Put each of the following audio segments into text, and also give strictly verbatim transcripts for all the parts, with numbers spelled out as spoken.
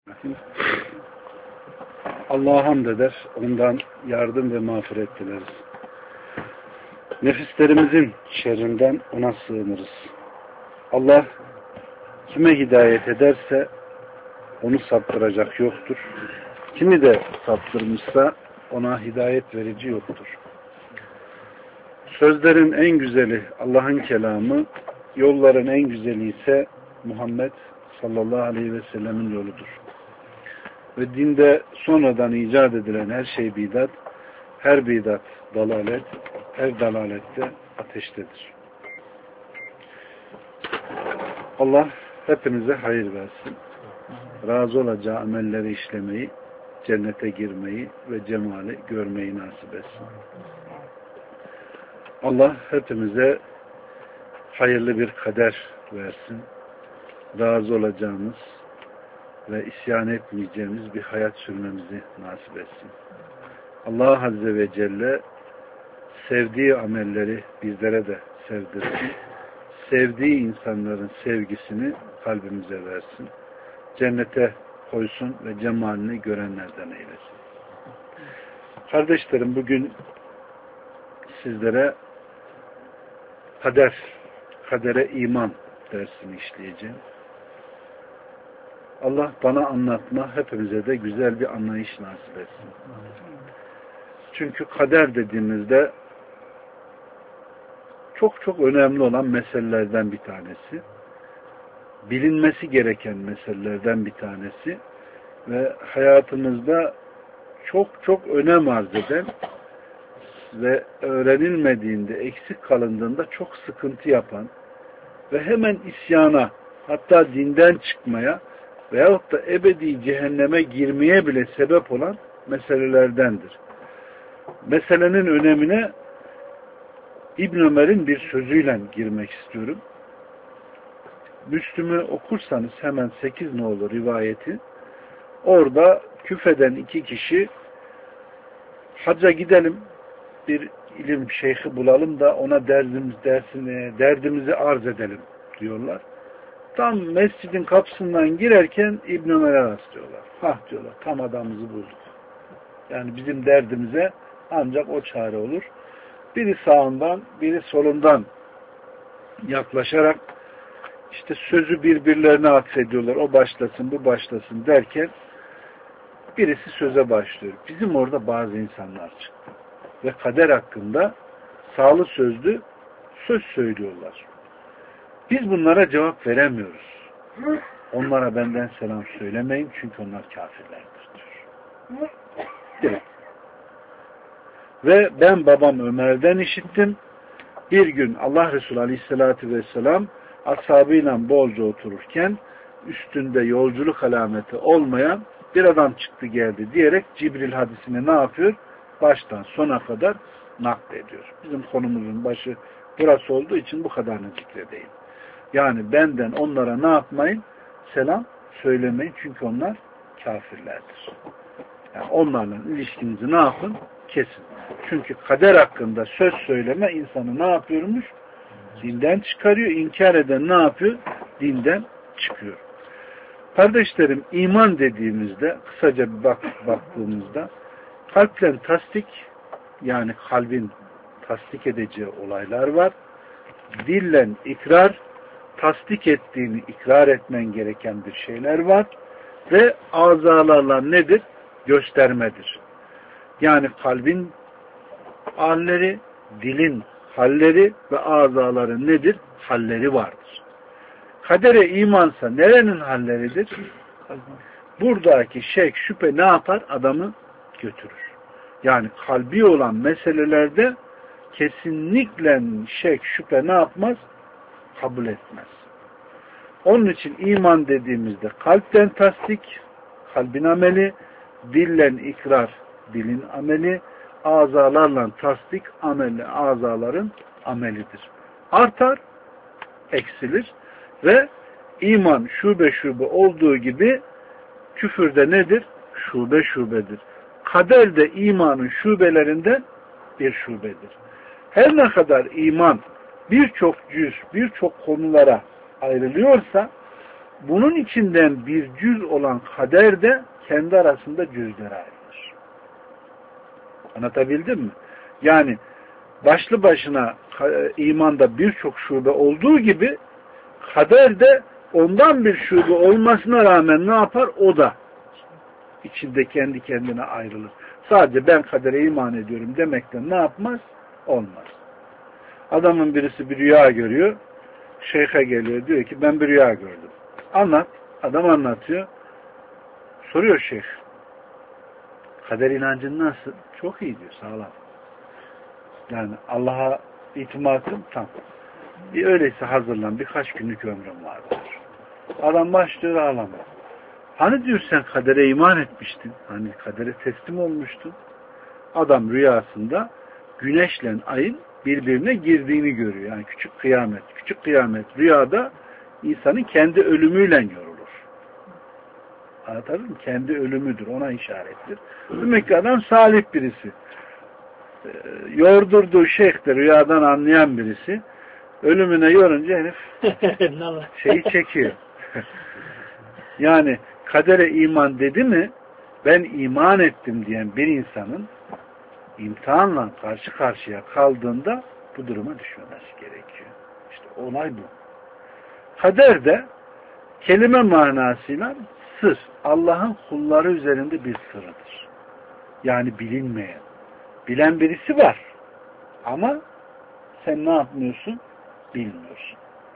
Allah'a hamd eder, ondan yardım ve mağfiret dileriz. Nefislerimizin şerrinden ona sığınırız. Allah kime hidayet ederse onu saptıracak yoktur. Kimi de saptırmışsa ona hidayet verici yoktur. Sözlerin en güzeli Allah'ın kelamı, yolların en güzeli ise Muhammed sallallahu aleyhi ve sellemin yoludur. Ve dinde sonradan icat edilen her şey bidat, her bidat dalalet, her dalalette ateştedir. Allah hepimize hayır versin. Razı olacağı amelleri işlemeyi, cennete girmeyi ve cemali görmeyi nasip etsin. Allah hepimize hayırlı bir kader versin. Razı olacağımız ve isyan etmeyeceğimiz bir hayat sürmemizi nasip etsin. Allah Azze ve Celle sevdiği amelleri bizlere de sevdirsin. Sevdiği insanların sevgisini kalbimize versin. Cennete koysun ve cemalini görenlerden eylesin. Kardeşlerim, bugün sizlere kader, kadere iman dersini işleyeceğim. Allah bana anlatma, hepimize de güzel bir anlayış nasip etsin. Çünkü kader dediğimizde çok çok önemli olan meselelerden bir tanesi. Bilinmesi gereken meselelerden bir tanesi ve hayatımızda çok çok önem arz eden ve öğrenilmediğinde, eksik kalındığında çok sıkıntı yapan ve hemen isyana, hatta dinden çıkmaya veyahut da ebedi cehenneme girmeye bile sebep olan meselelerdendir. Meselenin önemine İbn Ömer'in bir sözüyle girmek istiyorum. Müslüm'ü okursanız hemen sekiz nolu rivayeti, orada küfeden iki kişi hacca gidelim, bir ilim şeyhi bulalım da ona derdimiz dersini, derdimizi arz edelim diyorlar. Tam mescidin kapısından girerken İbn Ömer'e rastlıyorlar. Hah diyorlar, tam adamımızı bulduk. Yani bizim derdimize ancak o çare olur. Biri sağından, biri solundan yaklaşarak işte sözü birbirlerine atfediyorlar. O başlasın, bu başlasın derken birisi söze başlıyor. Bizim orada bazı insanlar çıktı. Ve kader hakkında sağlı sözlü söz söylüyorlar. Biz bunlara cevap veremiyoruz. Onlara benden selam söylemeyin çünkü onlar kafirlerdir diyor. Direkt. Ve ben babam Ömer'den işittim. Bir gün Allah Resulü Aleyhisselatü Vesselam ashabıyla bolca otururken üstünde yolculuk alameti olmayan bir adam çıktı geldi diyerek Cibril hadisini ne yapıyor? Baştan sona kadar naklediyor. Bizim konumuzun başı burası olduğu için bu kadarını zikredeyim. Yani benden onlara ne yapmayın? Selam söylemeyin çünkü onlar kafirlerdir. Yani onlarla ilişkinizi ne yapın? Kesin. Çünkü kader hakkında söz söyleme insanı ne yapıyormuş? Dinden çıkarıyor. İnkar eden ne yapıyor? Dinden çıkıyor. Kardeşlerim, iman dediğimizde kısaca bir bak, baktığımızda kalple tasdik, yani kalbin tasdik edeceği olaylar var. Dille ikrar, tasdik ettiğini ikrar etmen gereken bir şeyler var. Ve azalarla nedir? Göstermedir. Yani kalbin halleri, dilin halleri ve azaların nedir? Halleri vardır. Kadere imansa nerenin halleridir? Buradaki şek, şüphe ne yapar? Adamı götürür. Yani kalbi olan meselelerde kesinlikle şek, şüphe ne yapmaz? Kabul etmez. Onun için iman dediğimizde kalpten tasdik, kalbin ameli, dillen ikrar, dilin ameli, azalarla tasdik, ameli, azaların amelidir. Artar, eksilir ve iman şube şube olduğu gibi küfürde nedir? Şube şubedir. Kader de imanın şubelerinden bir şubedir. Her ne kadar iman birçok cüz, birçok konulara ayrılıyorsa bunun içinden bir cüz olan kader de kendi arasında cüzlere ayrılır. Anlatabildim mi? Yani başlı başına imanda birçok şube olduğu gibi kader de ondan bir şube olmasına rağmen ne yapar? O da içinde kendi kendine ayrılır. Sadece ben kadere iman ediyorum demekle ne yapmaz? Olmaz. Adamın birisi bir rüya görüyor. Şeyhe geliyor. Diyor ki ben bir rüya gördüm. Anlat. Adam anlatıyor. Soruyor şeyh. Kader inancın nasıl? Çok iyi diyor. Sağlam. Yani Allah'a itimatım tam. Bir öyleyse hazırlan. Birkaç günlük ömrüm vardır. Adam başlıyor ağlamaya. Hani diyor sen kadere iman etmiştin. Hani kadere teslim olmuştun. Adam rüyasında güneşle ayın birbirine girdiğini görüyor. Yani küçük kıyamet. Küçük kıyamet rüyada insanın kendi ölümüyle yorulur. Anladın mı? Kendi ölümüdür. Ona işarettir. Demek ki adam salih birisi. E, yordurduğu şeyh de rüyadan anlayan birisi. Ölümüne yorunca herif şeyi çekiyor. Yani kadere iman dedi mi ben iman ettim diyen bir insanın imtihanla karşı karşıya kaldığında bu duruma düşmemesi gerekiyor. İşte olay bu. Kader de kelime manasıyla sır. Allah'ın kulları üzerinde bir sırrıdır. Yani bilinmeyen. Bilen birisi var. Ama sen ne yapmıyorsun? Bilmiyorsun.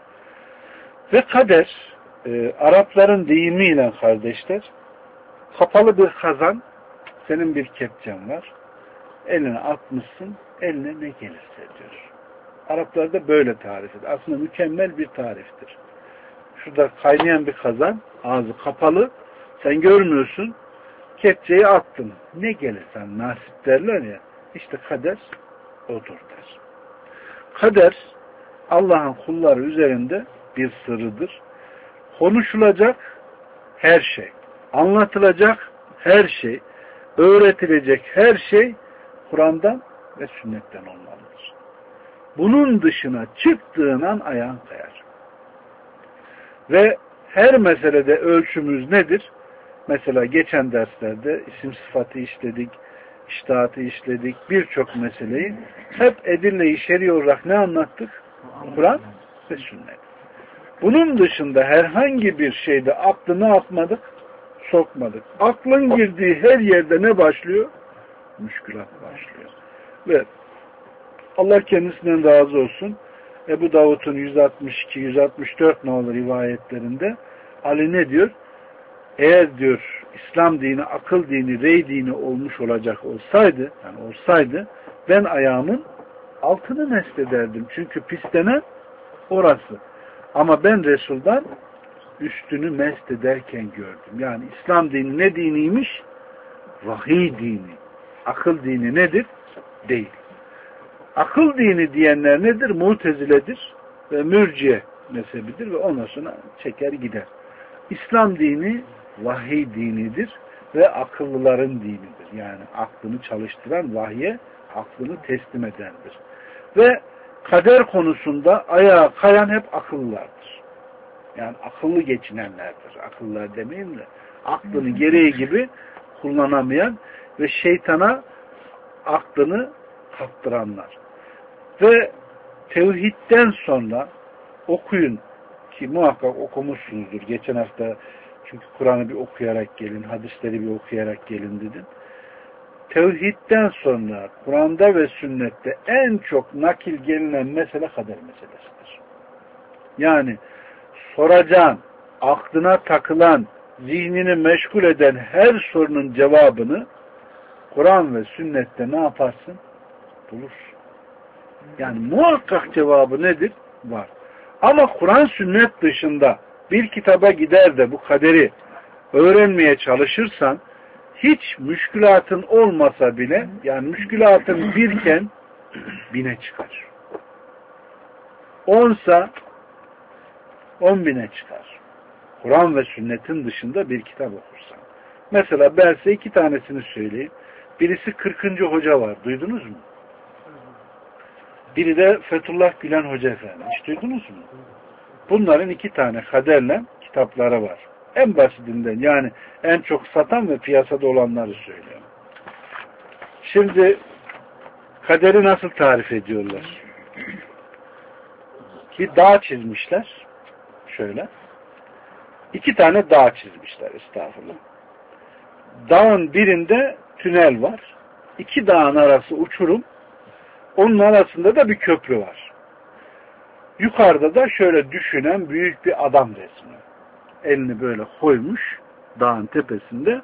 Ve kader e, Arapların deyimiyle kardeşler kapalı bir kazan, senin bir kepçen var. Eline atmışsın, eline ne gelirse diyor. Araplarda böyle tarif edilir. Aslında mükemmel bir tariftir. Şurada kaynayan bir kazan, ağzı kapalı, sen görmüyorsun, kepçeyi attın. Ne gelirsen nasip derler ya, işte kader odur der. Kader, Allah'ın kulları üzerinde bir sırrıdır. Konuşulacak her şey, anlatılacak her şey, öğretilecek her şey Kur'an'dan ve sünnetten olmalıdır. Bunun dışına çıktığın an ayağın kayar. Ve her meselede ölçümüz nedir? Mesela geçen derslerde isim sıfatı işledik, iştihatı işledik, birçok meseleyi hep edille-i şer'i olarak ne anlattık? Kur'an ve sünnet. Bunun dışında herhangi bir şeyde aklı ne yapmadık? Sokmadık. Aklın girdiği her yerde ne başlıyor? Müşkülat başlıyor. Ve Allah kendisinden razı olsun. Ebu Davud'un yüz altmış iki yüz altmış dört nolu rivayetlerinde Ali ne diyor? Eğer diyor İslam dini, akıl dini, rey dini olmuş olacak olsaydı, yani olsaydı ben ayağımın altını meslederdim. Çünkü pislenen orası. Ama ben Resul'dan üstünü mest ederken gördüm. Yani İslam dini ne diniymiş? Vahiy dini. Akıl dini nedir? Değil. Akıl dini diyenler nedir? Muteziledir ve mürciye mezhebidir ve ondan sonra çeker gider. İslam dini vahiy dinidir ve akıllıların dinidir. Yani aklını çalıştıran vahye aklını teslim edendir. Ve kader konusunda ayağa kayan hep akıllılardır. Yani akıllı geçinenlerdir. Akıllılar demeyeyim de aklını gereği gibi kullanamayan ve şeytana aklını kaptıranlar. Ve tevhidden sonra okuyun ki muhakkak okumuşsunuzdur. Geçen hafta çünkü Kur'an'ı bir okuyarak gelin, hadisleri bir okuyarak gelin dedim. Tevhidden sonra Kur'an'da ve sünnette en çok nakil gelinen mesele kader meselesidir. Yani soracağın, aklına takılan, zihnini meşgul eden her sorunun cevabını Kur'an ve sünnette ne yaparsın? Bulursun. Yani muhakkak cevabı nedir? Var. Ama Kur'an sünnet dışında bir kitaba gider de bu kaderi öğrenmeye çalışırsan hiç müşkülatın olmasa bile yani müşkülatın birken bine çıkar. Onsa on bine çıkar. Kur'an ve sünnetin dışında bir kitap okursan. Mesela ben size iki tanesini söyleyeyim. Birisi kırkıncı hoca var. Duydunuz mu? Biri de Fethullah Gülen Hoca Efendi. Hiç duydunuz mu? Bunların iki tane kaderle kitap kitapları var. En basitinden, yani en çok satan ve piyasada olanları söylüyorum. Şimdi kaderi nasıl tarif ediyorlar? Bir dağ çizmişler. Şöyle. İki tane dağ çizmişler, estağfurullah. Dağın birinde tünel var. İki dağın arası uçurum. Onun arasında da bir köprü var. Yukarıda da şöyle düşünen büyük bir adam resmi. Elini böyle koymuş dağın tepesinde.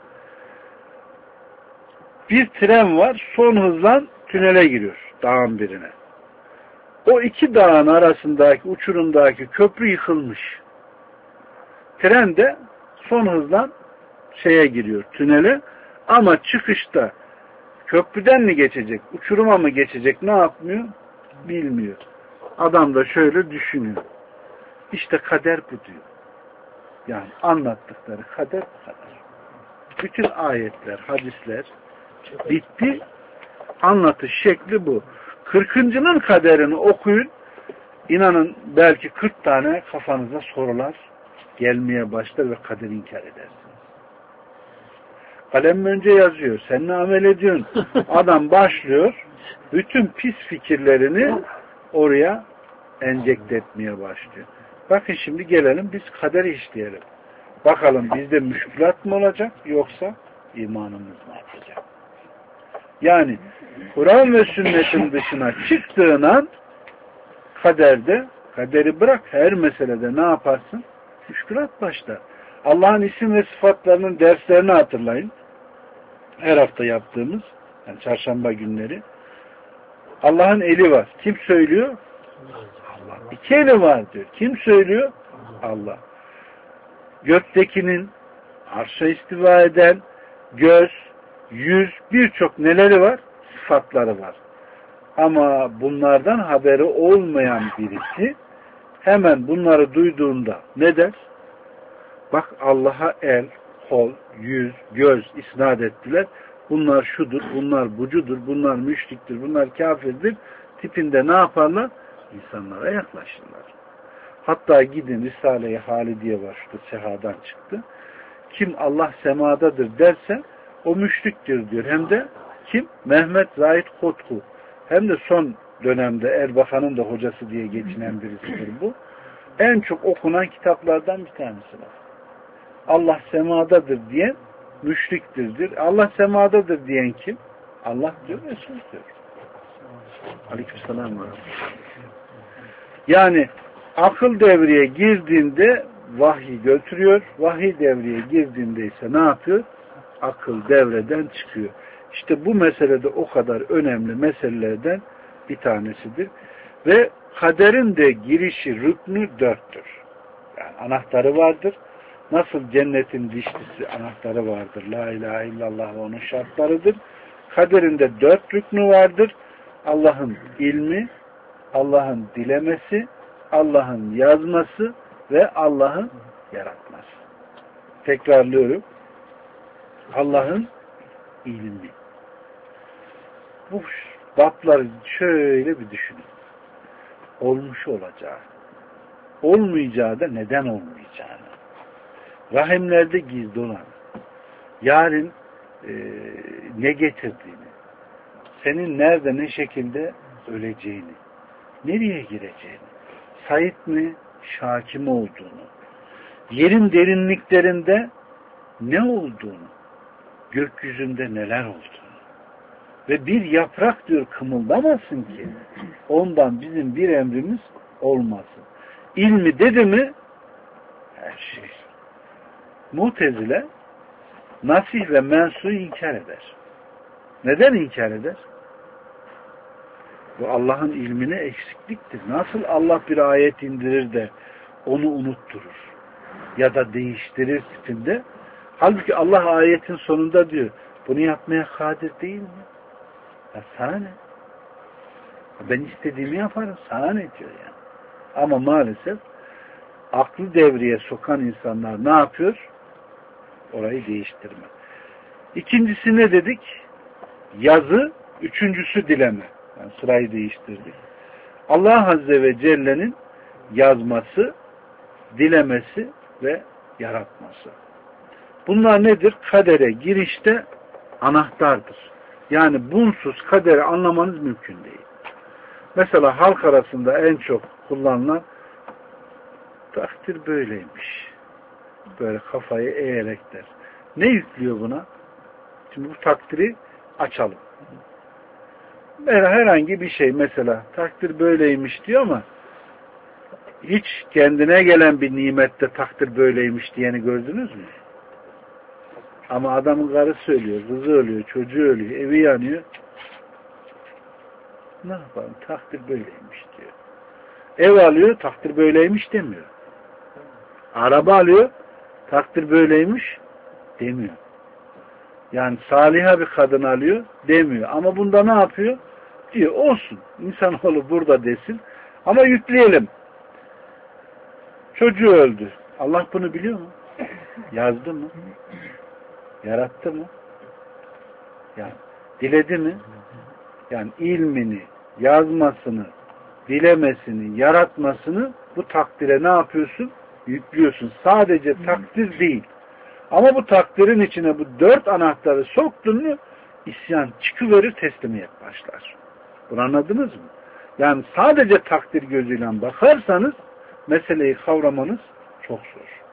Bir tren var. Son hızla tünele giriyor dağın birine. O iki dağın arasındaki uçurumdaki köprü yıkılmış. Tren de son hızla şeye giriyor, tünele, ama çıkışta köprüden mi geçecek, uçuruma mı geçecek, ne yapmıyor? Bilmiyor. Adam da şöyle düşünüyor. İşte kader bu diyor. Yani anlattıkları kader bu kadar. Bütün ayetler, hadisler bitti. Anlatış şekli bu. Kırkıncının kaderini okuyun. İnanın belki kırk tane kafanıza sorular gelmeye başlar ve kaderi inkar edersiniz. Kalem önce yazıyor. Sen ne amel ediyorsun? Adam başlıyor. Bütün pis fikirlerini oraya enjekte etmeye başlıyor. Bakın şimdi gelelim biz kaderi işleyelim. Bakalım bizde müşkülat mı olacak yoksa imanımız mı artacak? Yani Kur'an ve sünnetin dışına çıktığın an kaderde, kaderi bırak, her meselede ne yaparsın? Müşkülat başlar. Allah'ın isim ve sıfatlarının derslerini hatırlayın. Her hafta yaptığımız, yani çarşamba günleri. Allah'ın eli var. Kim söylüyor? Allah. İki eli var diyor. Kim söylüyor? Allah. Göktekinin, arşa istiva eden, göz, yüz, birçok neleri var? Sıfatları var. Ama bunlardan haberi olmayan birisi hemen bunları duyduğunda ne der? Bak Allah'a el, kol, yüz, göz isnat ettiler. Bunlar şudur, bunlar bucudur, bunlar müşriktir, bunlar kafirdir. Tipinde ne yaparlar? İnsanlara yaklaşırlar. Hatta gidin Risale-i Halidiye var, şurada sehadan çıktı. Kim Allah semadadır derse o müşriktir diyor. Hem de kim? Mehmet Zahid Kotku. Hem de son dönemde Erbakan'ın da hocası diye geçinen birisidir bu. En çok okunan kitaplardan bir tanesi var. Allah semadadır diyen müşriktir. Allah semadadır diyen kim? Allah diyor, Resul diyor. Aleykümselam. Yani akıl devreye girdiğinde vahyi götürüyor. Vahiy devreye girdiğinde ise ne yapıyor? Akıl devreden çıkıyor. İşte bu meselede o kadar önemli meselelerden bir tanesidir. Ve kaderin de girişi, rüknü dörttür. Yani anahtarı vardır. Nasıl cennetin dişlisi anahtarı vardır. La ilahe illallah ve onun şartlarıdır. Kaderin de dört rüknü vardır. Allah'ın ilmi, Allah'ın dilemesi, Allah'ın yazması ve Allah'ın yaratması. Tekrarlıyorum. Allah'ın ilmi. Bu babları şöyle bir düşünün. Olmuş olacağı, olmayacağı da neden olmayacağını, rahimlerde gizli olan, yarın e, ne getirdiğini, senin nerede ne şekilde öleceğini, nereye gireceğini, Said mi, Şaki mi olduğunu, yerin derinliklerinde ne olduğunu, gökyüzünde neler olduğunu ve bir yaprak diyor kımıldamasın ki ondan bizim bir emrimiz olmasın. İlmi dedi mi her şey. Mutezile nasih ve mensu'yu inkar eder. Neden inkar eder? Bu Allah'ın ilmine eksikliktir. Nasıl Allah bir ayet indirir de onu unutturur ya da değiştirir tipinde. Halbuki Allah ayetin sonunda diyor bunu yapmaya kadir değil mi? Ya sana ne? Ben istediğimi yaparım. Sana ne diyor yani? Ama maalesef aklı devreye sokan insanlar ne yapıyor? Orayı değiştirme. İkincisi ne dedik? Yazı. Üçüncüsü dileme. Yani sırayı değiştirdik. Allah Azze ve Celle'nin yazması, dilemesi ve yaratması. Bunlar nedir? Kadere girişte anahtardır. Yani bunsuz kaderi anlamanız mümkün değil. Mesela halk arasında en çok kullanılan takdir böyleymiş. Böyle kafayı eğerek der. Ne yüklüyor buna? Şimdi bu takdiri açalım. Herhangi bir şey mesela takdir böyleymiş diyor ama hiç kendine gelen bir nimette takdir böyleymiş diyeni gördünüz mü? Ama adamın karısı ölüyor, kızı ölüyor, çocuğu ölüyor, evi yanıyor. Ne yapalım? Takdir böyleymiş diyor. Ev alıyor, takdir böyleymiş demiyor. Araba alıyor, takdir böyleymiş demiyor. Yani saliha bir kadın alıyor demiyor. Ama bunda ne yapıyor? Diyor olsun. İnsanoğlu burada desin. Ama yükleyelim. Çocuğu öldü. Allah bunu biliyor mu? Yazdı mı? Yarattı mı? Yani diledi mi? Yani ilmini, yazmasını, dilemesini, yaratmasını bu takdire ne yapıyorsun? Yüklüyorsun. Sadece takdir değil. Ama bu takdirin içine bu dört anahtarı soktun mu isyan çıkıverir, teslimiyet başlar. Bunu anladınız mı? Yani sadece takdir gözüyle bakarsanız meseleyi kavramanız çok zor.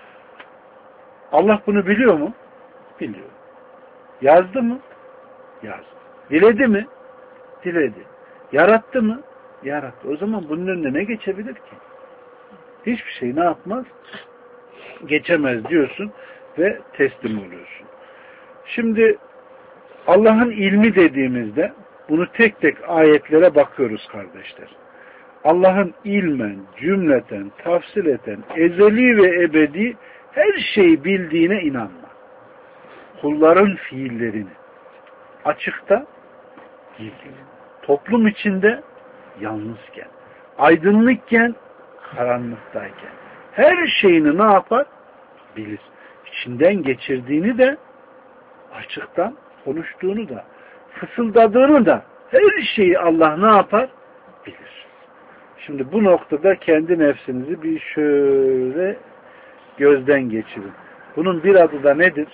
Allah bunu biliyor mu? Biliyor. Yazdı mı? Yazdı. Diledi mi? Diledi. Yarattı mı? Yarattı. O zaman bunun önüne ne geçebilir ki? Hiçbir şey ne yapmaz? Geçemez diyorsun ve teslim oluyorsun. Şimdi Allah'ın ilmi dediğimizde bunu tek tek ayetlere bakıyoruz kardeşler. Allah'ın ilmen, cümleten, tafsileten, ezeli ve ebedi her şeyi bildiğine inanma. Kulların fiillerini açıkta, gizli, toplum içinde yalnızken, aydınlıkken, karanlıktayken her şeyini ne yapar? Bilir. İçinden geçirdiğini de açıktan konuştuğunu da fısıldadığını da her şeyi Allah ne yapar? Bilir. Şimdi bu noktada kendi nefsinizi bir şöyle gözden geçirin. Bunun bir adı da nedir?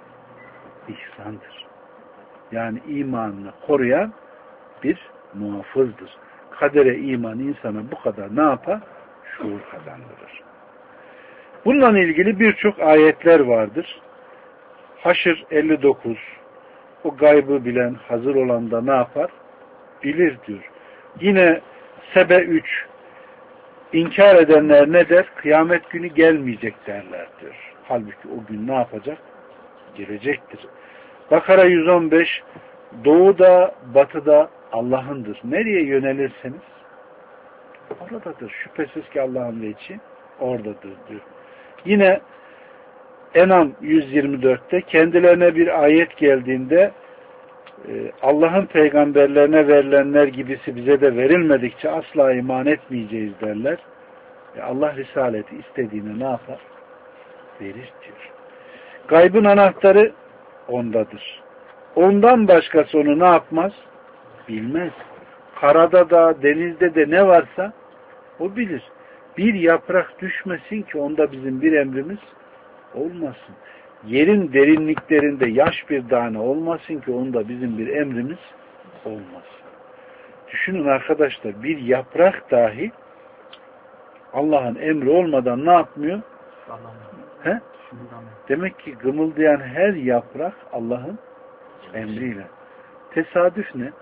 İhsandır. Yani imanını koruyan bir muhafızdır. Kadere iman insana bu kadar ne yapar? Şuur kazandırır. Bununla ilgili birçok ayetler vardır. Haşr elli dokuz o gaybı bilen, hazır olan da ne yapar? Bilir diyor. Yine Sebe üç inkar edenler ne der? Kıyamet günü gelmeyecek derler diyor. Halbuki o gün ne yapacak? Gelecektir. Bakara yüz on beş doğuda, batıda Allah'ındır. Nereye yönelirseniz oradadır. Şüphesiz ki Allah'ın veçi oradadır diyor. Yine En'am yüz yirmi dörtte kendilerine bir ayet geldiğinde Allah'ın peygamberlerine verilenler gibisi bize de verilmedikçe asla iman etmeyeceğiz derler. Allah risaleti istediğini ne yapar? Verir diyor. Gaybın anahtarı ondadır. Ondan başkası onu ne yapmaz? Bilmez. Karada da denizde de ne varsa o bilir. Bir yaprak düşmesin ki onda bizim bir emrimiz olmasın. Yerin derinliklerinde yaş bir tane olmasın ki onda bizim bir emrimiz olmasın. Düşünün arkadaşlar, bir yaprak dahi Allah'ın emri olmadan ne yapmıyor? He? Demek ki gımıldayan her yaprak Allah'ın emriyle. Tesadüf ne?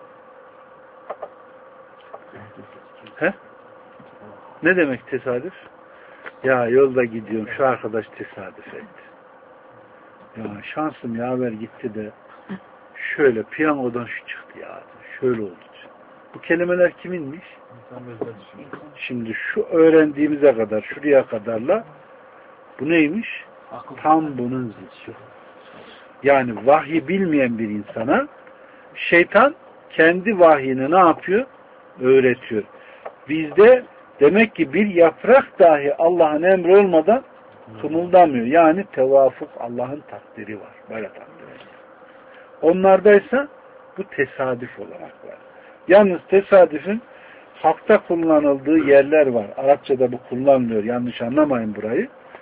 He? Ne demek tesadüf? Ya yolda gidiyorum, şu arkadaş tesadüf etti. Ya şansım yaver gitti de şöyle piyangodan şu çıktı ya. Şöyle oldu. Bu kelimeler kiminmiş? Şimdi şu öğrendiğimize kadar, şuraya kadarla bu neymiş? Tam bunun zıttı. Yani vahyi bilmeyen bir insana şeytan kendi vahyini ne yapıyor? Öğretiyor. Bizde demek ki bir yaprak dahi Allah'ın emri olmadan kımıldamıyor. Yani tevafuk, Allah'ın takdiri var. Böyle takdir ediyor. Onlardaysa bu tesadüf olarak var. Yalnız tesadüfün hakta kullanıldığı yerler var. Arapçada bu kullanmıyor. Yanlış anlamayın burayı.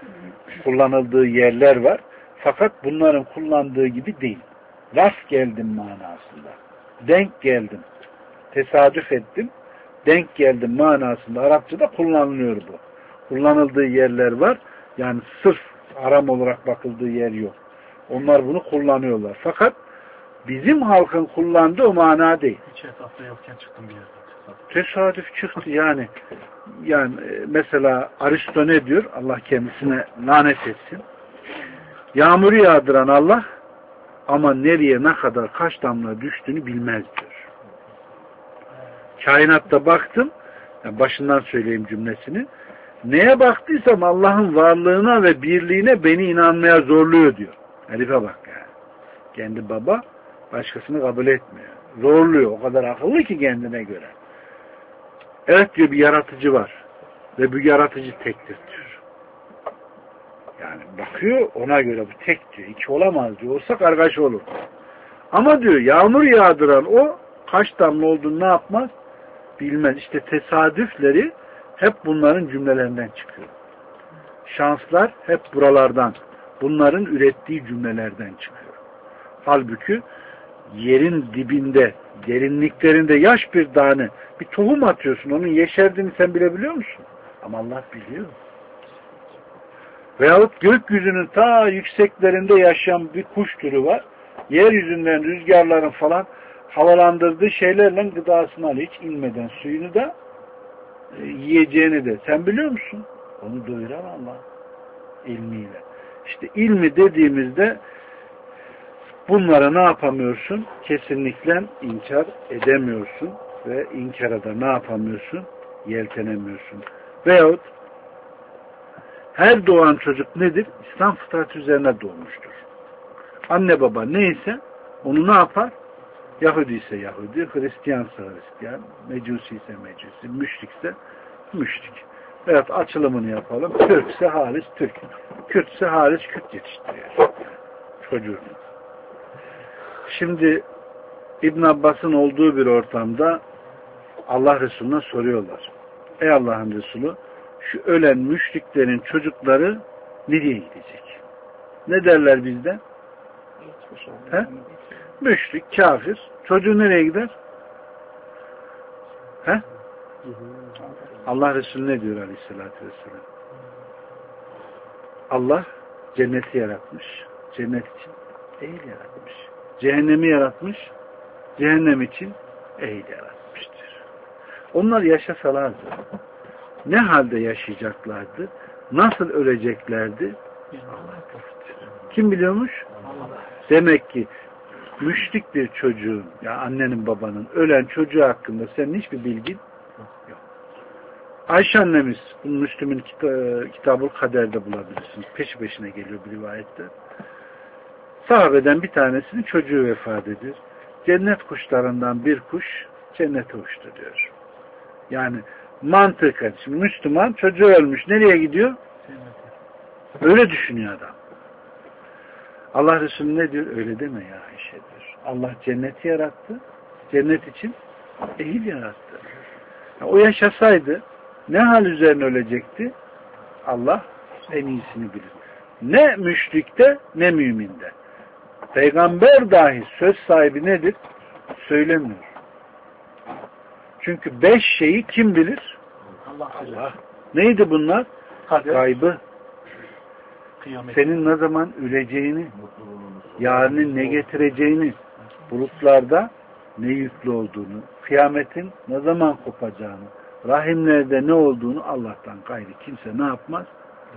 kullanıldığı yerler var. Fakat bunların kullandığı gibi değil. Rast geldim manasında. Denk geldim. Tesadüf ettim. Denk geldim manasında Arapçada kullanılıyor bu. Kullanıldığı yerler var. Yani sırf haram olarak bakıldığı yer yok. Onlar bunu kullanıyorlar. Fakat bizim halkın kullandığı o mana değil. Hiç hesapta yokken çıktım bir yerden. Tesadüf çıktı yani. Yani mesela Aristo ne diyor? Allah kendisine lanet etsin. Yağmuru yağdıran Allah ama nereye ne kadar kaç damla düştüğünü bilmez diyor. Kainatta baktım, yani başından söyleyeyim cümlesini. Neye baktıysam Allah'ın varlığına ve birliğine beni inanmaya zorluyor diyor. Herife bak yani. Kendi baba başkasını kabul etmiyor. Zorluyor. O kadar akıllı ki kendine göre. Evet diyor, bir yaratıcı var. Ve bu yaratıcı tektir diyor. Yani bakıyor ona göre bu tek diyor. İki olamaz diyor. Olsa kargaşa olur. Ama diyor yağmur yağdıran o kaç damla olduğunu ne yapmaz? Bilmez. İşte tesadüfleri hep bunların cümlelerinden çıkıyor. Şanslar hep buralardan. Bunların ürettiği cümlelerden çıkıyor. Halbuki yerin dibinde, derinliklerinde yaş bir tane bir tohum atıyorsun. Onun yeşerdiğini sen bilebiliyor musun? Ama Allah biliyor. Veyahut gökyüzünün ta yükseklerinde yaşayan bir kuş türü var. Yeryüzünden rüzgarların falan havalandırdığı şeylerle gıdasını alıyor. Hiç inmeden suyunu da e, yiyeceğini de. Sen biliyor musun? Onu doyuran Allah ilmiyle. İşte ilmi dediğimizde bunlara ne yapamıyorsun? Kesinlikle inkar edemiyorsun ve inkara da ne yapamıyorsun? Yeltenemiyorsun. Veyahut her doğan çocuk nedir? İslam fıtratı üzerine doğmuştur. Anne baba neyse onu ne yapar? Yahudi ise Yahudi, Hristiyansa Hristiyan, Mecusi ise Mecusi, müşrikse müşrik. Veyahut açılımını yapalım. Türk ise halis Türk. Kürt ise halis Kürt yetiştiriyor. Çocuğu. Şimdi İbn Abbas'ın olduğu bir ortamda Allah Resulü'ne soruyorlar. Ey Allah'ın Resulü, şu ölen müşriklerin çocukları nereye gidecek? Ne derler bizde? He? Müşrik, kafir. Çocuğu nereye gider? He? Allah Resulü ne diyor aleyhissalatü vesselam? Allah cenneti yaratmış. Cennet için ehil yaratmış. Cehennemi yaratmış. Cehennem için ehil yaratmıştır. Onlar yaşasalardı ne halde yaşayacaklardı? Nasıl öleceklerdi? Allah. Kim biliyormuş? Allah. Demek ki müşrik bir çocuğun, ya annenin babanın ölen çocuğu hakkında senin hiçbir bilgin yok. Ayşe annemiz, bunu Müslüm'ün Kitab-ı Kader'de bulabilirsiniz. Peşi peşine geliyor bir rivayette. Sahabeden bir tanesinin çocuğu vefat ediyor. Cennet kuşlarından bir kuş cennete uçtu diyor. Yani mantıken, şimdi Müslüman çocuğu ölmüş, nereye gidiyor? Öyle düşünüyor adam. Allah Resulü ne diyor? Öyle deme ya Ayşe diyor. Allah cenneti yarattı. Cennet için ehil yarattı. Yani o yaşasaydı ne hal üzerine ölecekti? Allah en iyisini bilir. Ne müşrikte ne müminde. Peygamber dahi söz sahibi nedir? Söylemiyor. Çünkü beş şeyi kim bilir? Allah. Allah. Neydi bunlar? Kader. Gaybı. Kıyamet. Senin ne zaman öleceğini, yarının ne getireceğini, bulutlarda ne yüklü olduğunu, kıyametin ne zaman kopacağını, rahimlerde ne olduğunu Allah'tan gayrı kimse ne yapmaz?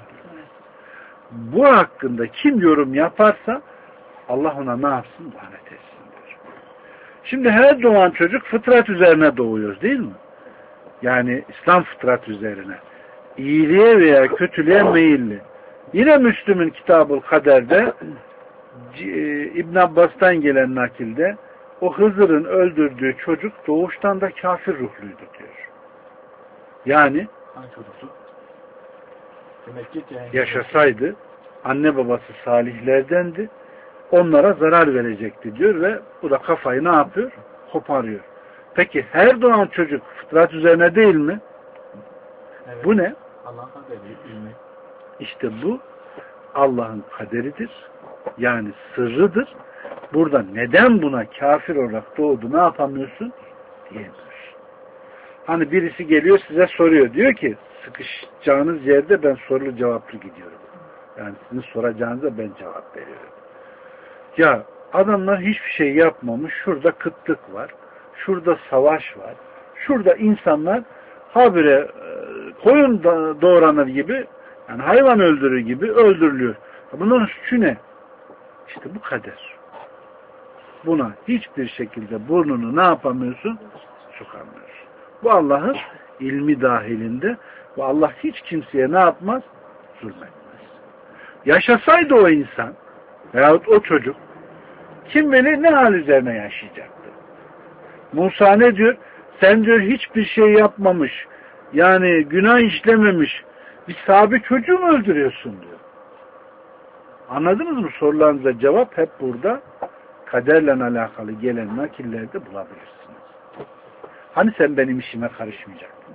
Bu hakkında kim yorum yaparsa Allah ona ne yapsın? Lanet etsin diyor. Şimdi her doğan çocuk fıtrat üzerine doğuyor değil mi? Yani İslam fıtrat üzerine. İyiliğe veya kötülüğe meyilli. Yine Müslüm'ün Kitab-ı Kader'de İbn Abbas'tan gelen nakilde o Hızır'ın öldürdüğü çocuk doğuştan da kafir ruhluydu diyor. Yani Hangi çocuktu? Demek ki yaşasaydı anne babası salihlerdendi. Onlara zarar verecekti diyor ve bu da kafayı ne yapıyor? Koparıyor. Peki her doğan çocuk fıtrat üzerine değil mi? Evet. Bu ne? Allah'ın kaderi ilmi. İşte bu Allah'ın kaderidir. Yani sırrıdır. Burada neden buna kafir olarak doğdu ne yapamıyorsun? Diyemiyorsun. Hani birisi geliyor size soruyor. Diyor ki sıkışacağınız yerde ben sorulu cevaplı gidiyorum. Yani sizin soracağınıza ben cevap veriyorum. Ya adamlar hiçbir şey yapmamış. Şurada kıtlık var. Şurada savaş var. Şurada insanlar habire koyun doğranır gibi, yani hayvan öldürür gibi öldürülüyor. Bunların suçu ne? İşte bu kader. Buna hiçbir şekilde burnunu ne yapamıyorsun? Sokamıyorsun. Bu Allah'ın ilmi dahilinde ve Allah hiç kimseye ne yapmaz? Zulmetmez. Yaşasaydı o insan veyahut o çocuk kim bilir ne hal üzerine yaşayacaktı. Musa ne diyor? Sen diyor hiçbir şey yapmamış, yani günah işlememiş bir sahabe çocuğu mu öldürüyorsun diyor. Anladınız mı? Sorularınıza cevap hep burada kaderle alakalı gelen nakillerde bulabilirsiniz. Hani sen benim işime karışmayacaktın?